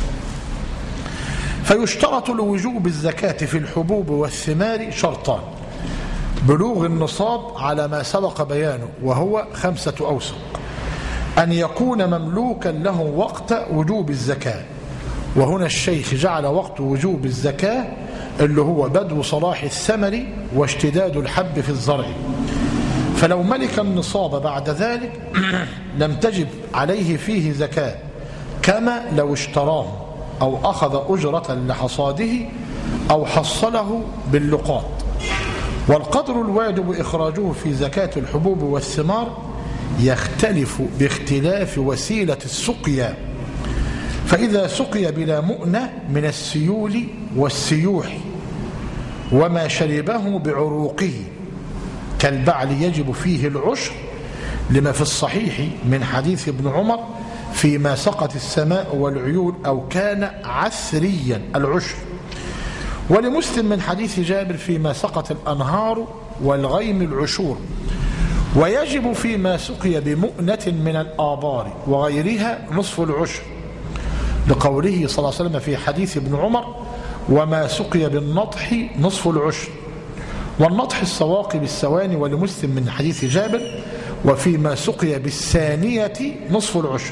فيشترط لوجوب الزكاة في الحبوب والثمار شرطان: بلوغ النصاب على ما سبق بيانه وهو خمسة أوسق، أن يكون مملوكا له وقت وجوب الزكاة. وهنا الشيخ جعل وقت وجوب الزكاة اللي هو بدو صلاح الثمر واشتداد الحب في الزرع. فلو ملك النصاب بعد ذلك لم تجب عليه فيه زكاة، كما لو اشتراه أو أخذ أجرة لحصاده أو حصله باللقاط. والقدر الواجب إخراجه في زكاة الحبوب والثمار يختلف باختلاف وسيلة السقيا. فإذا سقي بلا مؤنة من السيول والسيوح وما شربه بعروقه كالبعل يجب فيه العشر، لما في الصحيح من حديث ابن عمر: فيما سقت السماء والعيون أو كان عسريا العشر. ولمسلم من حديث جابر: فيما سقت الأنهار والغيم العشور. ويجب فيما سقي بمؤنة من الآبار وغيرها نصف العشر، لقوله صلى الله عليه وسلم في حديث ابن عمر: وما سقي بالنطح نصف العشر. والنطح السواقي بالسواني. ولمسلم من حديث جابر: وفيما سقي بالثانية نصف العشر.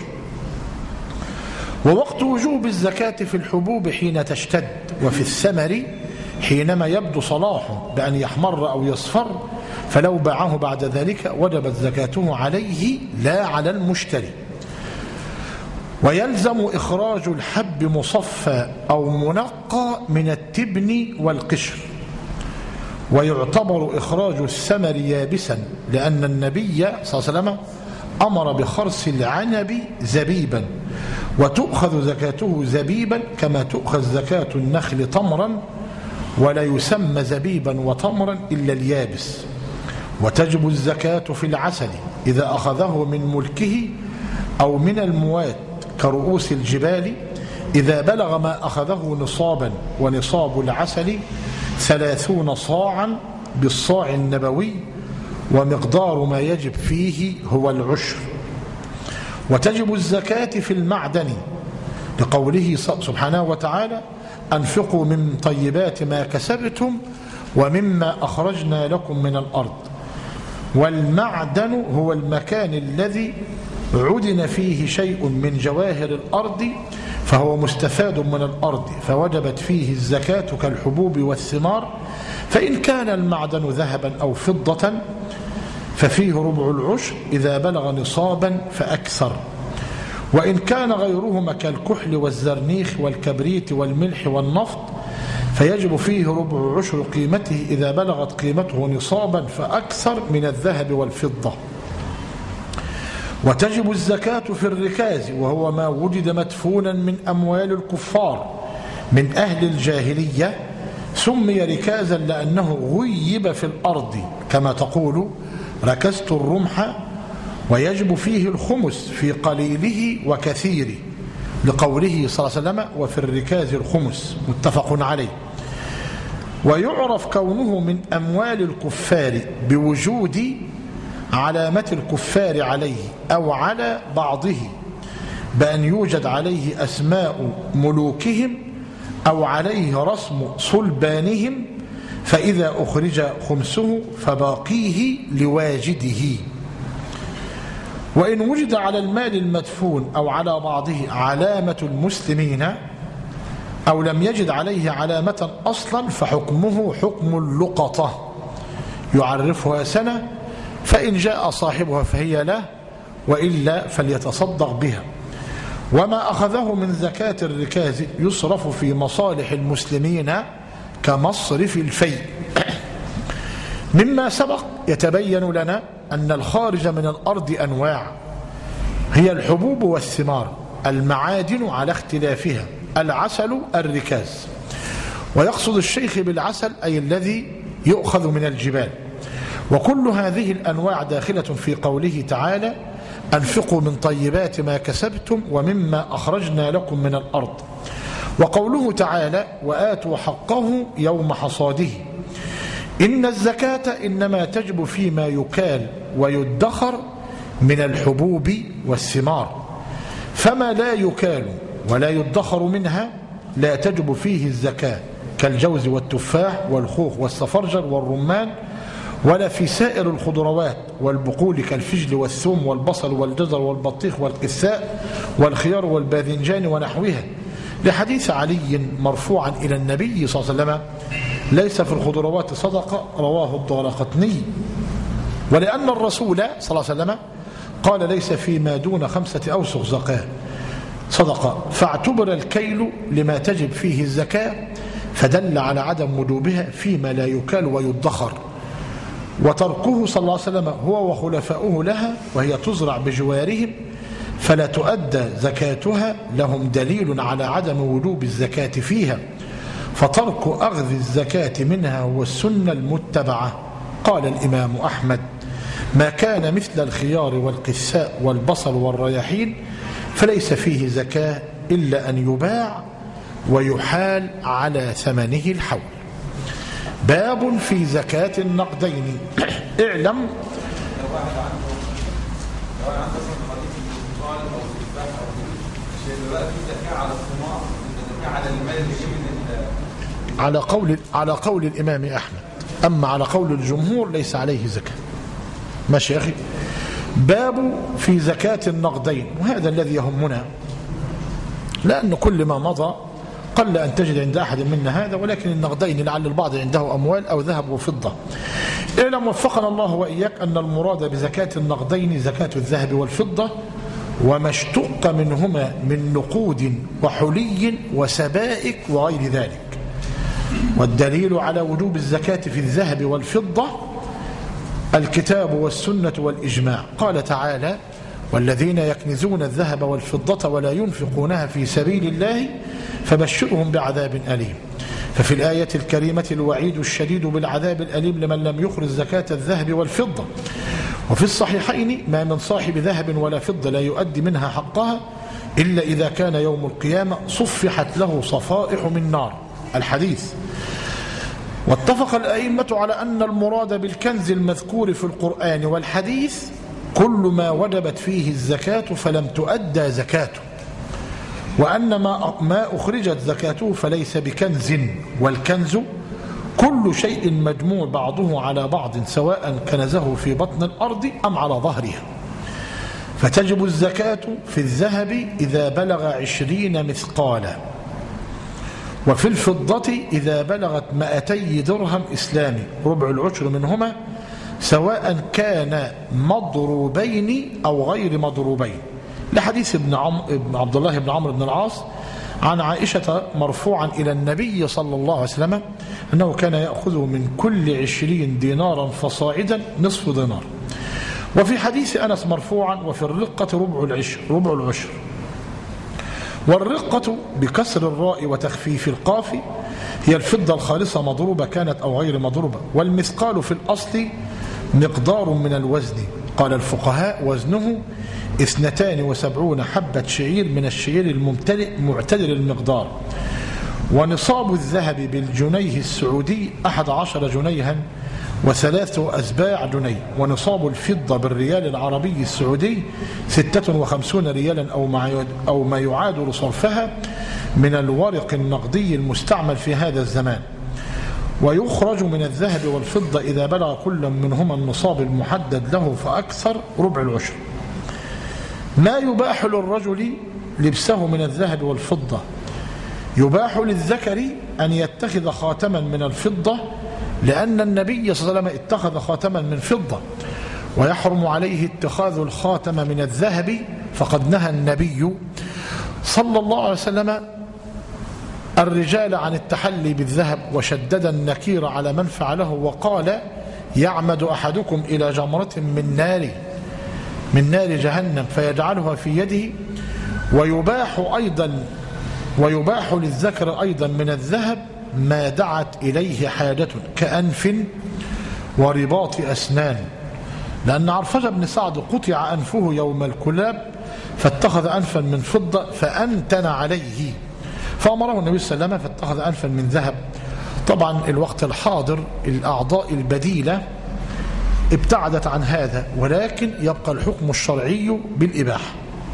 ووقت وجوب الزكاة في الحبوب حين تشتد، وفي الثمر حينما يبدو صلاحه بأن يحمر أو يصفر، فلو باعه بعد ذلك وجبت زكاته عليه لا على المشتري. ويلزم إخراج الحب مصفى أو منقى من التبن والقشر. ويعتبر إخراج الثمر يابسا، لأن النبي صلى الله عليه وسلم أمر بخرس العنب زبيبا، وتؤخذ زكاته زبيبا كما تؤخذ زكاة النخل تمرا، ولا يسمى زبيبا وتمرا إلا اليابس. وتجب الزكاة في العسل إذا أخذه من ملكه أو من الموات كرؤوس الجبال، إذا بلغ ما أخذه نصابا. ونصاب العسل ثلاثون صاعا بالصاع النبوي، ومقدار ما يجب فيه هو العشر. وتجب الزكاة في المعدن لقوله سبحانه وتعالى: أنفقوا من طيبات ما كسبتم ومما أخرجنا لكم من الأرض. والمعدن هو المكان الذي عدن فيه شيء من جواهر الأرض فهو مستفاد من الأرض، فوجبت فيه الزكاة كالحبوب والثمار. فإن كان المعدن ذهبا أو فضة ففيه ربع العشر إذا بلغ نصابا فأكثر. وإن كان غيرهما كالكحل والزرنيخ والكبريت والملح والنفط فيجب فيه ربع عشر قيمته إذا بلغت قيمته نصابا فأكثر من الذهب والفضة. وتجب الزكاة في الركاز، وهو ما وجد مدفونا من أموال الكفار من أهل الجاهلية سمي ركازا لأنه غيب في الأرض كما تقول ركزت الرمح، ويجب فيه الخمس في قليله وكثيره لقوله صلى الله عليه وسلم وفي الركاز الخمس متفق عليه. ويعرف كونه من أموال الكفار بوجود علامة الكفار عليه أو على بعضه، بأن يوجد عليه أسماء ملوكهم أو عليه رسم صلبانهم، فإذا أخرج خمسه فباقيه لواجده. وإن وجد على المال المدفون أو على بعضه علامة المسلمين أو لم يجد عليه علامة أصلا فحكمه حكم اللقطة يعرفها سنة، فإن جاء صاحبها فهي له، وإلا فليتصدق بها. وما أخذه من زكاة الركاز يصرف في مصالح المسلمين كمصرف الفيء. مما سبق يتبين لنا أن الخارج من الأرض أنواع، هي الحبوب والثمار، المعادن على اختلافها، العسل الركاز. ويقصد الشيخ بالعسل أي الذي يؤخذ من الجبال. وكل هذه الأنواع داخلة في قوله تعالى أنفقوا من طيبات ما كسبتم ومما أخرجنا لكم من الأرض. وقوله تعالى وآتوا حقه يوم حصاده. إن الزكاة إنما تجب فيما يكال ويدخر من الحبوب والثمار، فما لا يكال ولا يدخر منها لا تجب فيه الزكاة، كالجوز والتفاح والخوخ والصفرجل والرمان، ولا في سائر الخضروات والبقول كالفجل والثوم والبصل والجزر والبطيخ والقثاء والخيار والباذنجان ونحوها، لحديث علي مرفوعا إلى النبي صلى الله عليه وسلم ليس في الخضروات صدقة، رواه الدارقطني. ولأن الرسول صلى الله عليه وسلم قال ليس فيما دون خمسة أوسق زكاة صدقة، فاعتبر الكيل لما تجب فيه الزكاة، فدل على عدم وجوبها فيما لا يكال ويدخر. وتركه صلى الله عليه وسلم هو وخلفاؤه لها وهي تزرع بجوارهم فلا تؤدى زكاتها لهم دليل على عدم وجوب الزكاة فيها، فترك أخذ الزكاة منها هو السنة المتبعة. قال الإمام أحمد ما كان مثل الخيار والقثاء والبصل والرياحين فليس فيه زكاة إلا أن يباع ويحال على ثمنه الحول. باب في زكاة النقدين. اعلم على قول على قول الإمام أحمد، أما على قول الجمهور ليس عليه زكاة. ماشي يا أخي. باب في زكاة النقدين، وهذا الذي يهمنا، لأن كل ما مضى قل أن تجد عند أحد منا هذا، ولكن النقدين لعل البعض عنده أموال أو ذهب وفضة. اعلم وفقنا الله وإياك أن المراد بزكاة النقدين زكاة الذهب والفضة وما اشتق منهما من نقود وحلي وسبائك وغير ذلك. والدليل على وجوب الزكاة في الذهب والفضة الكتاب والسنة والإجماع. قال تعالى والذين يكنزون الذهب والفضة ولا ينفقونها في سبيل الله فبشرهم بعذاب أليم. ففي الآية الكريمة الوعيد الشديد بالعذاب الأليم لمن لم يخرج زكاة الذهب والفضة. وفي الصحيحين ما من صاحب ذهب ولا فضة لا يؤدي منها حقها إلا إذا كان يوم القيامة صفحت له صفائح من نار. الحديث. واتفق الأئمة على أن المراد بالكنز المذكور في القرآن والحديث كل ما وجبت فيه الزكاة فلم تؤدى زكاته، وأن ما أخرجت زكاته فليس بكنز. والكنز كل شيء مجموع بعضه على بعض سواء كنزه في بطن الأرض أم على ظهرها. فتجب الزكاة في الذهب إذا بلغ عشرين مثقالا، وفي الفضة إذا بلغت مائتي درهم إسلامي ربع العشر منهما سواء كان مضروبين أو غير مضروبين، لحديث ابن, عم... ابن عبد الله بن عمرو بن العاص عن عائشة مرفوعا إلى النبي صلى الله عليه وسلم أنه كان يأخذ من كل عشرين دينارا فصاعدا نصف دينار. وفي حديث أنس مرفوعا وفي الرقة ربع العشر ربع العشر. والرقة بكسر الراء وتخفيف القاف هي الفضة الخالصة مضروبة كانت أو غير مضروبة. والمثقال في الأصل مقدار من الوزن، قال الفقهاء وزنه اثنتان وسبعون حبة شعير من الشعير الممتلئ معتدل المقدار. ونصاب الذهب بالجنيه السعودي أحد عشر جنيها وثلاثة أسباع جنيه. ونصاب الفضة بالريال العربي السعودي ستة وخمسون ريالا أو ما يعادل صرفها من الورق النقدي المستعمل في هذا الزمان. ويخرج من الذهب والفضة إذا بلغ كل منهما النصاب المحدد له فأكثر ربع العشر. ما يباح للرجل لبسه من الذهب والفضة: يباح للذكر أن يتخذ خاتما من الفضة لأن النبي صلى الله عليه وسلم اتخذ خاتما من فضة. ويحرم عليه اتخاذ الخاتم من الذهب فقد نهى النبي صلى الله عليه وسلم الرجال عن التحلي بالذهب، وشدد النكير على من فعله وقال: يعمد أحدكم إلى جمرة من نار من نار جهنم فيجعلها في يده. ويباح أيضا ويباح للذكر أيضا من الذهب ما دعت إليه حاجة كأنف ورباط أسنان، لأن عرفجة بن سعد قطع أنفه يوم الكلاب فاتخذ أنفا من فضة فأنتن عليه فأمره النبي صلى الله عليه وسلم فاتخذ أنفا من ذهب. طبعا الوقت الحاضر الأعضاء البديلة ابتعدت عن هذا، ولكن يبقى الحكم الشرعي بالإباحة.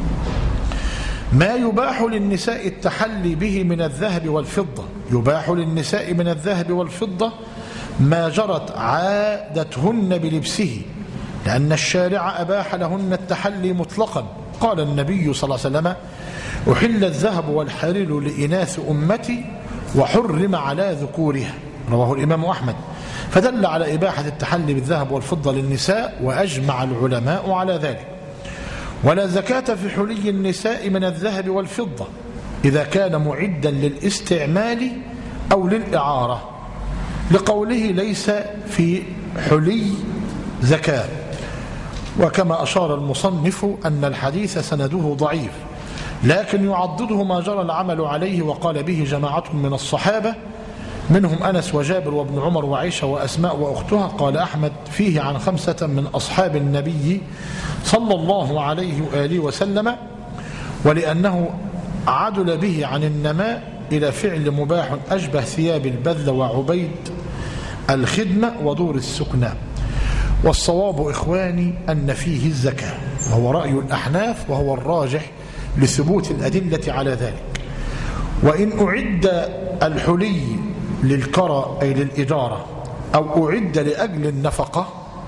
ما يباح للنساء التحلي به من الذهب والفضة: يباح للنساء من الذهب والفضة ما جرت عادتهن بلبسه، لأن الشارع أباح لهن التحلي مطلقا. قال النبي صلى الله عليه وسلم: أحل الذهب والحرير لإناث أمتي وحرم على ذكورها، رواه الإمام أحمد. فدل على إباحة التحلي بالذهب والفضة للنساء، وأجمع العلماء على ذلك. ولا زكاة في حلي النساء من الذهب والفضة إذا كان معدا للاستعمال أو للإعارة، لقوله: ليس في حلي زكاة. وكما أشار المصنف أن الحديث سنده ضعيف، لكن يعضده ما جرى العمل عليه وقال به جماعة من الصحابة منهم أنس وجابر وابن عمر وعائشة وأسماء وأختها. قال أحمد: فيه عن خمسة من أصحاب النبي صلى الله عليه وآله وسلم، ولأنه عدل به عن النماء إلى فعل مباح أشبه ثياب البذل وعبيد الخدمة ودور السكنى. والصواب إخواني أن فيه الزكاة، وهو رأي الأحناف وهو الراجح لثبوت الأدلة على ذلك. وإن أعد الحلي للكرى أي للإجارة، أو أعد لأجل النفقة،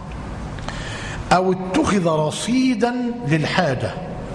أو اتخذ رصيدا للحاجة،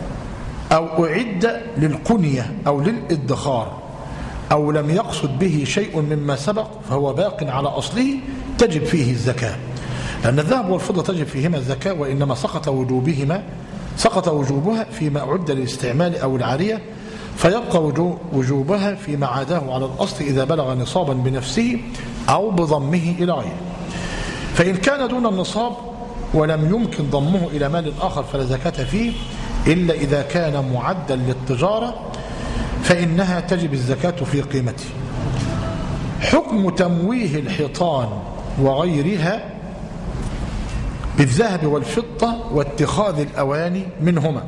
أو أعد للقنية أو للإدخار، أو لم يقصد به شيء مما سبق فهو باق على أصله تجب فيه الزكاة، لأن الذهب والفضة تجب فيهما الزكاة، وإنما سقط وجوبهما سقط وجوبها فيما أعد للاستعمال أو العارية، فيبقى وجوبها فيما عاداه على الأصل إذا بلغ نصابا بنفسه أو بضمه إلى غيره. فإن كان دون النصاب ولم يمكن ضمه إلى مال آخر فلا زكاة فيه إلا إذا كان معدا للتجارة، فإنها تجب الزكاة في قيمته. حكم تمويه الحيطان وغيرها بالذهب والفضة واتخاذ الأواني منهما: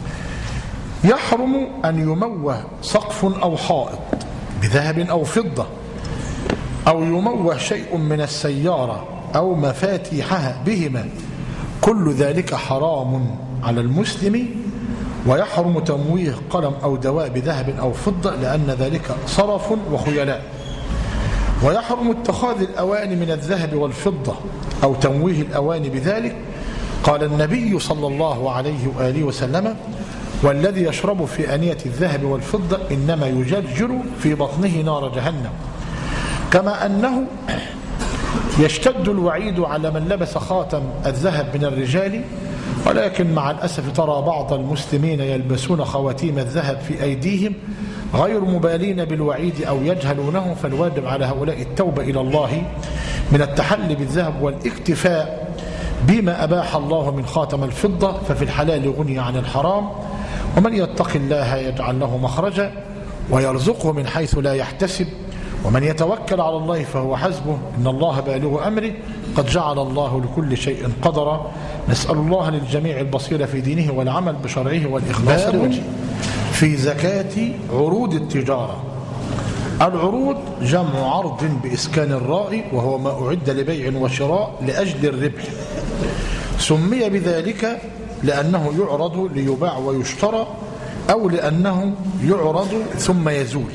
يحرم أن يموه سقف أو حائط بذهب أو فضة، أو يموه شيء من السيارة أو مفاتيحها بهما، كل ذلك حرام على المسلم. ويحرم تمويه قلم أو دواء بذهب أو فضة لأن ذلك صرف وخيلاء. ويحرم اتخاذ الأواني من الذهب والفضة أو تمويه الأواني بذلك. قال النبي صلى الله عليه وآله وسلم: والذي يشرب في آنية الذهب والفضة إنما يجرجر في بطنه نار جهنم. كما أنه يشتد الوعيد على من لبس خاتم الذهب من الرجال، ولكن مع الأسف ترى بعض المسلمين يلبسون خواتيم الذهب في أيديهم غير مبالين بالوعيد أو يجهلونه، فالواجب على هؤلاء التوبة إلى الله من التحلي بالذهب والاكتفاء بما أباح الله من خاتم الفضة، ففي الحلال غني عن الحرام. ومن يتق الله يجعل له مخرجا ويرزقه من حيث لا يحتسب ومن يتوكل على الله فهو حسبه إن الله بالغ أمره قد جعل الله لكل شيء قدرا. نسأل الله للجميع البصير في دينه والعمل بشرعه والإخلاص لوجهه. في زكاة عروض التجارة. العروض جمع عرض بإسكان الراء، وهو ما أعد لبيع وشراء لأجل الربح. سمي بذلك لأنه يعرض ليباع ويشترى، أو لأنه يعرض ثم يزول.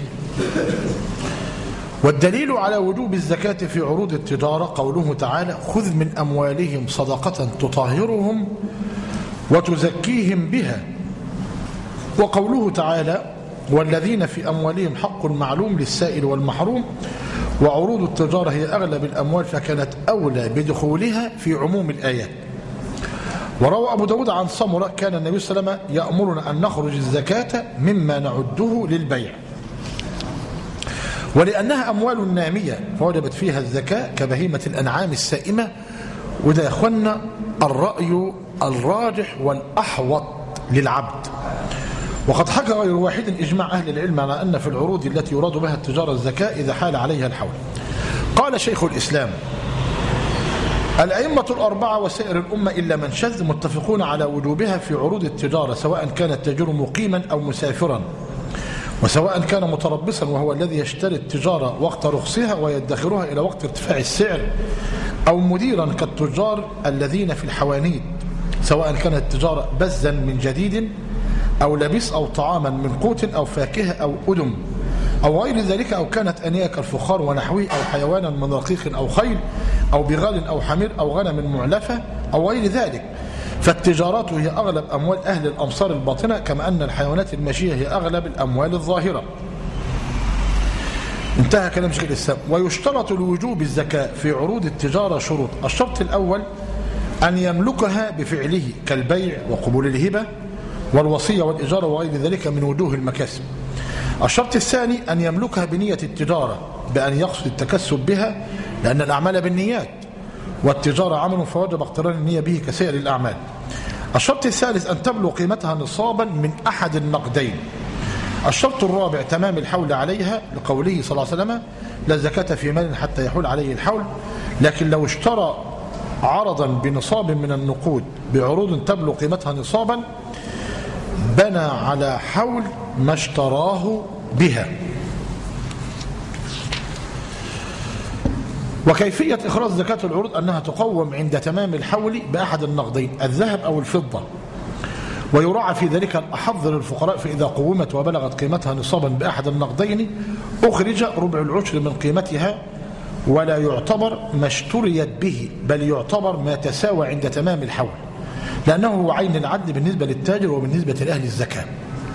والدليل على وجوب الزكاة في عروض التجارة قوله تعالى: خذ من أموالهم صدقة تطهرهم وتزكيهم بها. وقوله تعالى: والذين في أموالهم حق معلوم للسائل والمحروم. وعروض التجارة هي أغلب الأموال، فكانت أولى بدخولها في عموم الآيات. وروى أبو داود عن سمرة كان النبي صلى الله عليه وسلم يأمرنا أن نخرج الزكاة مما نعده للبيع، ولأنها أموال نامية فوجبت فيها الزكاة كبهيمة الأنعام السائمة. وده يا أخوانا الرأي الراجح والأحوط للعبد. وقد حكى غير واحد إجماع أهل العلم على أن في العروض التي يراد بها التجارة الزكاة إذا حال عليها الحول. قال شيخ الإسلام: الأئمة الأربعة وسائر الأمة إلا من شذ متفقون على وجوبها في عروض التجارة، سواء كان التاجر مقيما أو مسافرا، وسواء كان متربصا وهو الذي يشتري التجارة وقت رخصها ويدخرها إلى وقت ارتفاع السعر، أو مديرا كالتجار الذين في الحوانيت، سواء كانت التجارة بزا من جديد أو لبس أو طعاما من قوت أو فاكهة أو أدم أو غير ذلك، أو كانت أنية كالفخار ونحوه، أو حيوانا من رقيق أو خيل أو بغال أو حمير أو غنم معلفة أو غير ذلك. فالتجارات هي أغلب أموال أهل الأمصار الباطنة، كما أن الحيوانات الماشية هي أغلب الأموال الظاهرة. انتهى كلام شيخ الإسلام. ويشترط لوجوب الزكاة في عروض التجارة شروط. الشرط الأول أن يملكها بفعله كالبيع وقبول الهبة والوصية والإجارة وغير ذلك من وجوه المكاسب. الشرط الثاني أن يملكها بنية التجارة بأن يقصد التكسب بها، لأن الأعمال بالنيات والتجارة عمل فوجب اقتران النية به كسائر الأعمال. الشرط الثالث أن تبلغ قيمتها نصابا من أحد النقدين. الشرط الرابع تمام الحول عليها، لقوله صلى الله عليه وسلم: لا زكاة في مال حتى يحول عليه الحول. لكن لو اشترى عرضا بنصاب من النقود بعروض تبلغ قيمتها نصابا بنى على حول ما اشتراه بها. وكيفية إخراج زكاة العروض أنها تقوم عند تمام الحول بأحد النقدين، الذهب أو الفضة، ويراعى في ذلك الأحظ للفقراء، فإذا قومت وبلغت قيمتها نصابا بأحد النقدين أخرج ربع العشر من قيمتها، ولا يعتبر ما اشتريت به، بل يعتبر ما تساوى عند تمام الحول، لأنه هو عين العدل بالنسبة للتاجر وبالنسبة لأهل الزكاة.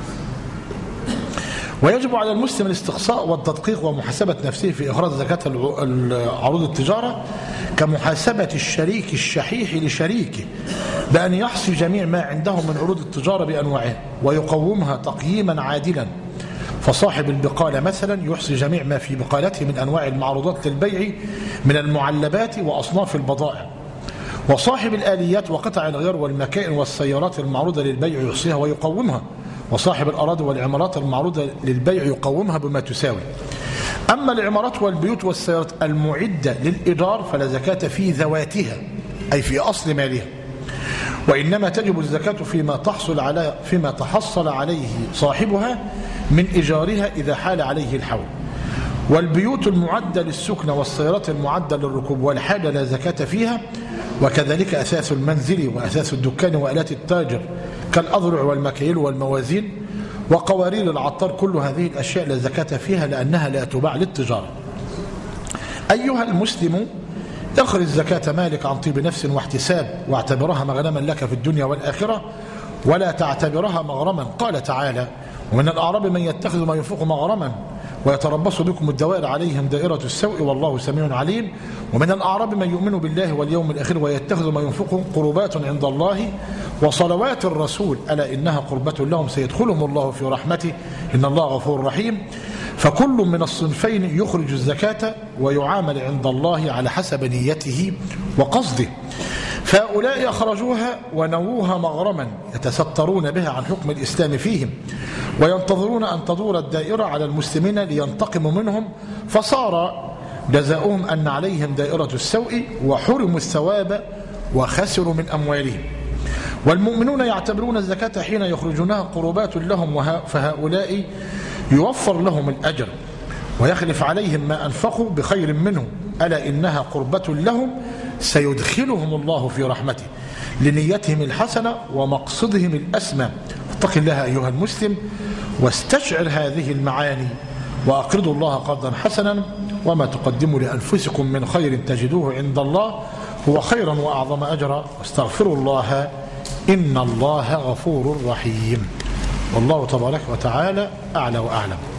ويجب على المسلم الاستقصاء والتدقيق ومحاسبة نفسه في إخراج زكاة عروض التجارة كمحاسبة الشريك الشحيح لشريكه، بأن يحصي جميع ما عنده من عروض التجارة بأنواعها ويقومها تقييما عادلا. فصاحب البقالة مثلا يحصي جميع ما في بقالته من أنواع المعروضات للبيع من المعلبات وأصناف البضائع. وصاحب الآليات وقطع الغيار والمكائن والسيارات المعروضة للبيع يحصيها ويقومها. وصاحب الأراضي والعمارات المعروضة للبيع يقومها بما تساوي. أما العمارات والبيوت والسيارات المعدة للإيجار فلا زكاة في ذواتها، أي في أصل مالها، وإنما تجب الزكاة فيما تحصل على فيما تحصل عليه صاحبها من إيجارها إذا حال عليه الحول. والبيوت المعدة للسكن والسيارات المعدة للركوب والحاجة لا زكاة فيها، وكذلك أساس المنزل وأساس الدكان وآلات التاجر كالأذرع والمكاييل والموازين وقوارير العطار، كل هذه الأشياء لا زكاة فيها لأنها لا تباع للتجارة. أيها المسلم، اخرج زكاة مالك عن طيب نفس واحتساب، واعتبرها مغنما لك في الدنيا والآخرة ولا تعتبرها مغرما. قال تعالى: ومن الأعراب من يتخذ ما ينفق مغرما ويتربص بكم الدوائر عليهم دائرة السوء والله سميع عليم. ومن الأعراب من يؤمن بالله واليوم الآخر ويتخذ ما ينفق قربات عند الله وصلوات الرسول ألا إنها قربة لهم سيدخلهم الله في رحمته إن الله غفور رحيم. فكل من الصنفين يخرج الزكاة ويعامل عند الله على حسب نيته وقصده. فهؤلاء أخرجوها ونووها مغرما يتسترون بها عن حكم الإسلام فيهم، وينتظرون أن تدور الدائرة على المسلمين لينتقموا منهم، فصار جزاؤهم أن عليهم دائرة السوء وحرموا الثواب وخسروا من أموالهم. والمؤمنون يعتبرون الزكاة حين يخرجونها قربات لهم، فهؤلاء يوفر لهم الأجر ويخلف عليهم ما أنفقوا بخير منه، ألا إنها قربة لهم سيدخلهم الله في رحمته لنيتهم الحسنة ومقصدهم الأسمى. اتق الله أيها المسلم واستشعر هذه المعاني، وأقرضوا الله قرضا حسنا، وما تقدموا لأنفسكم من خير تجدوه عند الله هو خيرا وأعظم أجرا، واستغفروا الله إن الله غفور رحيم. والله تبارك وتعالى أعلى وأعلم.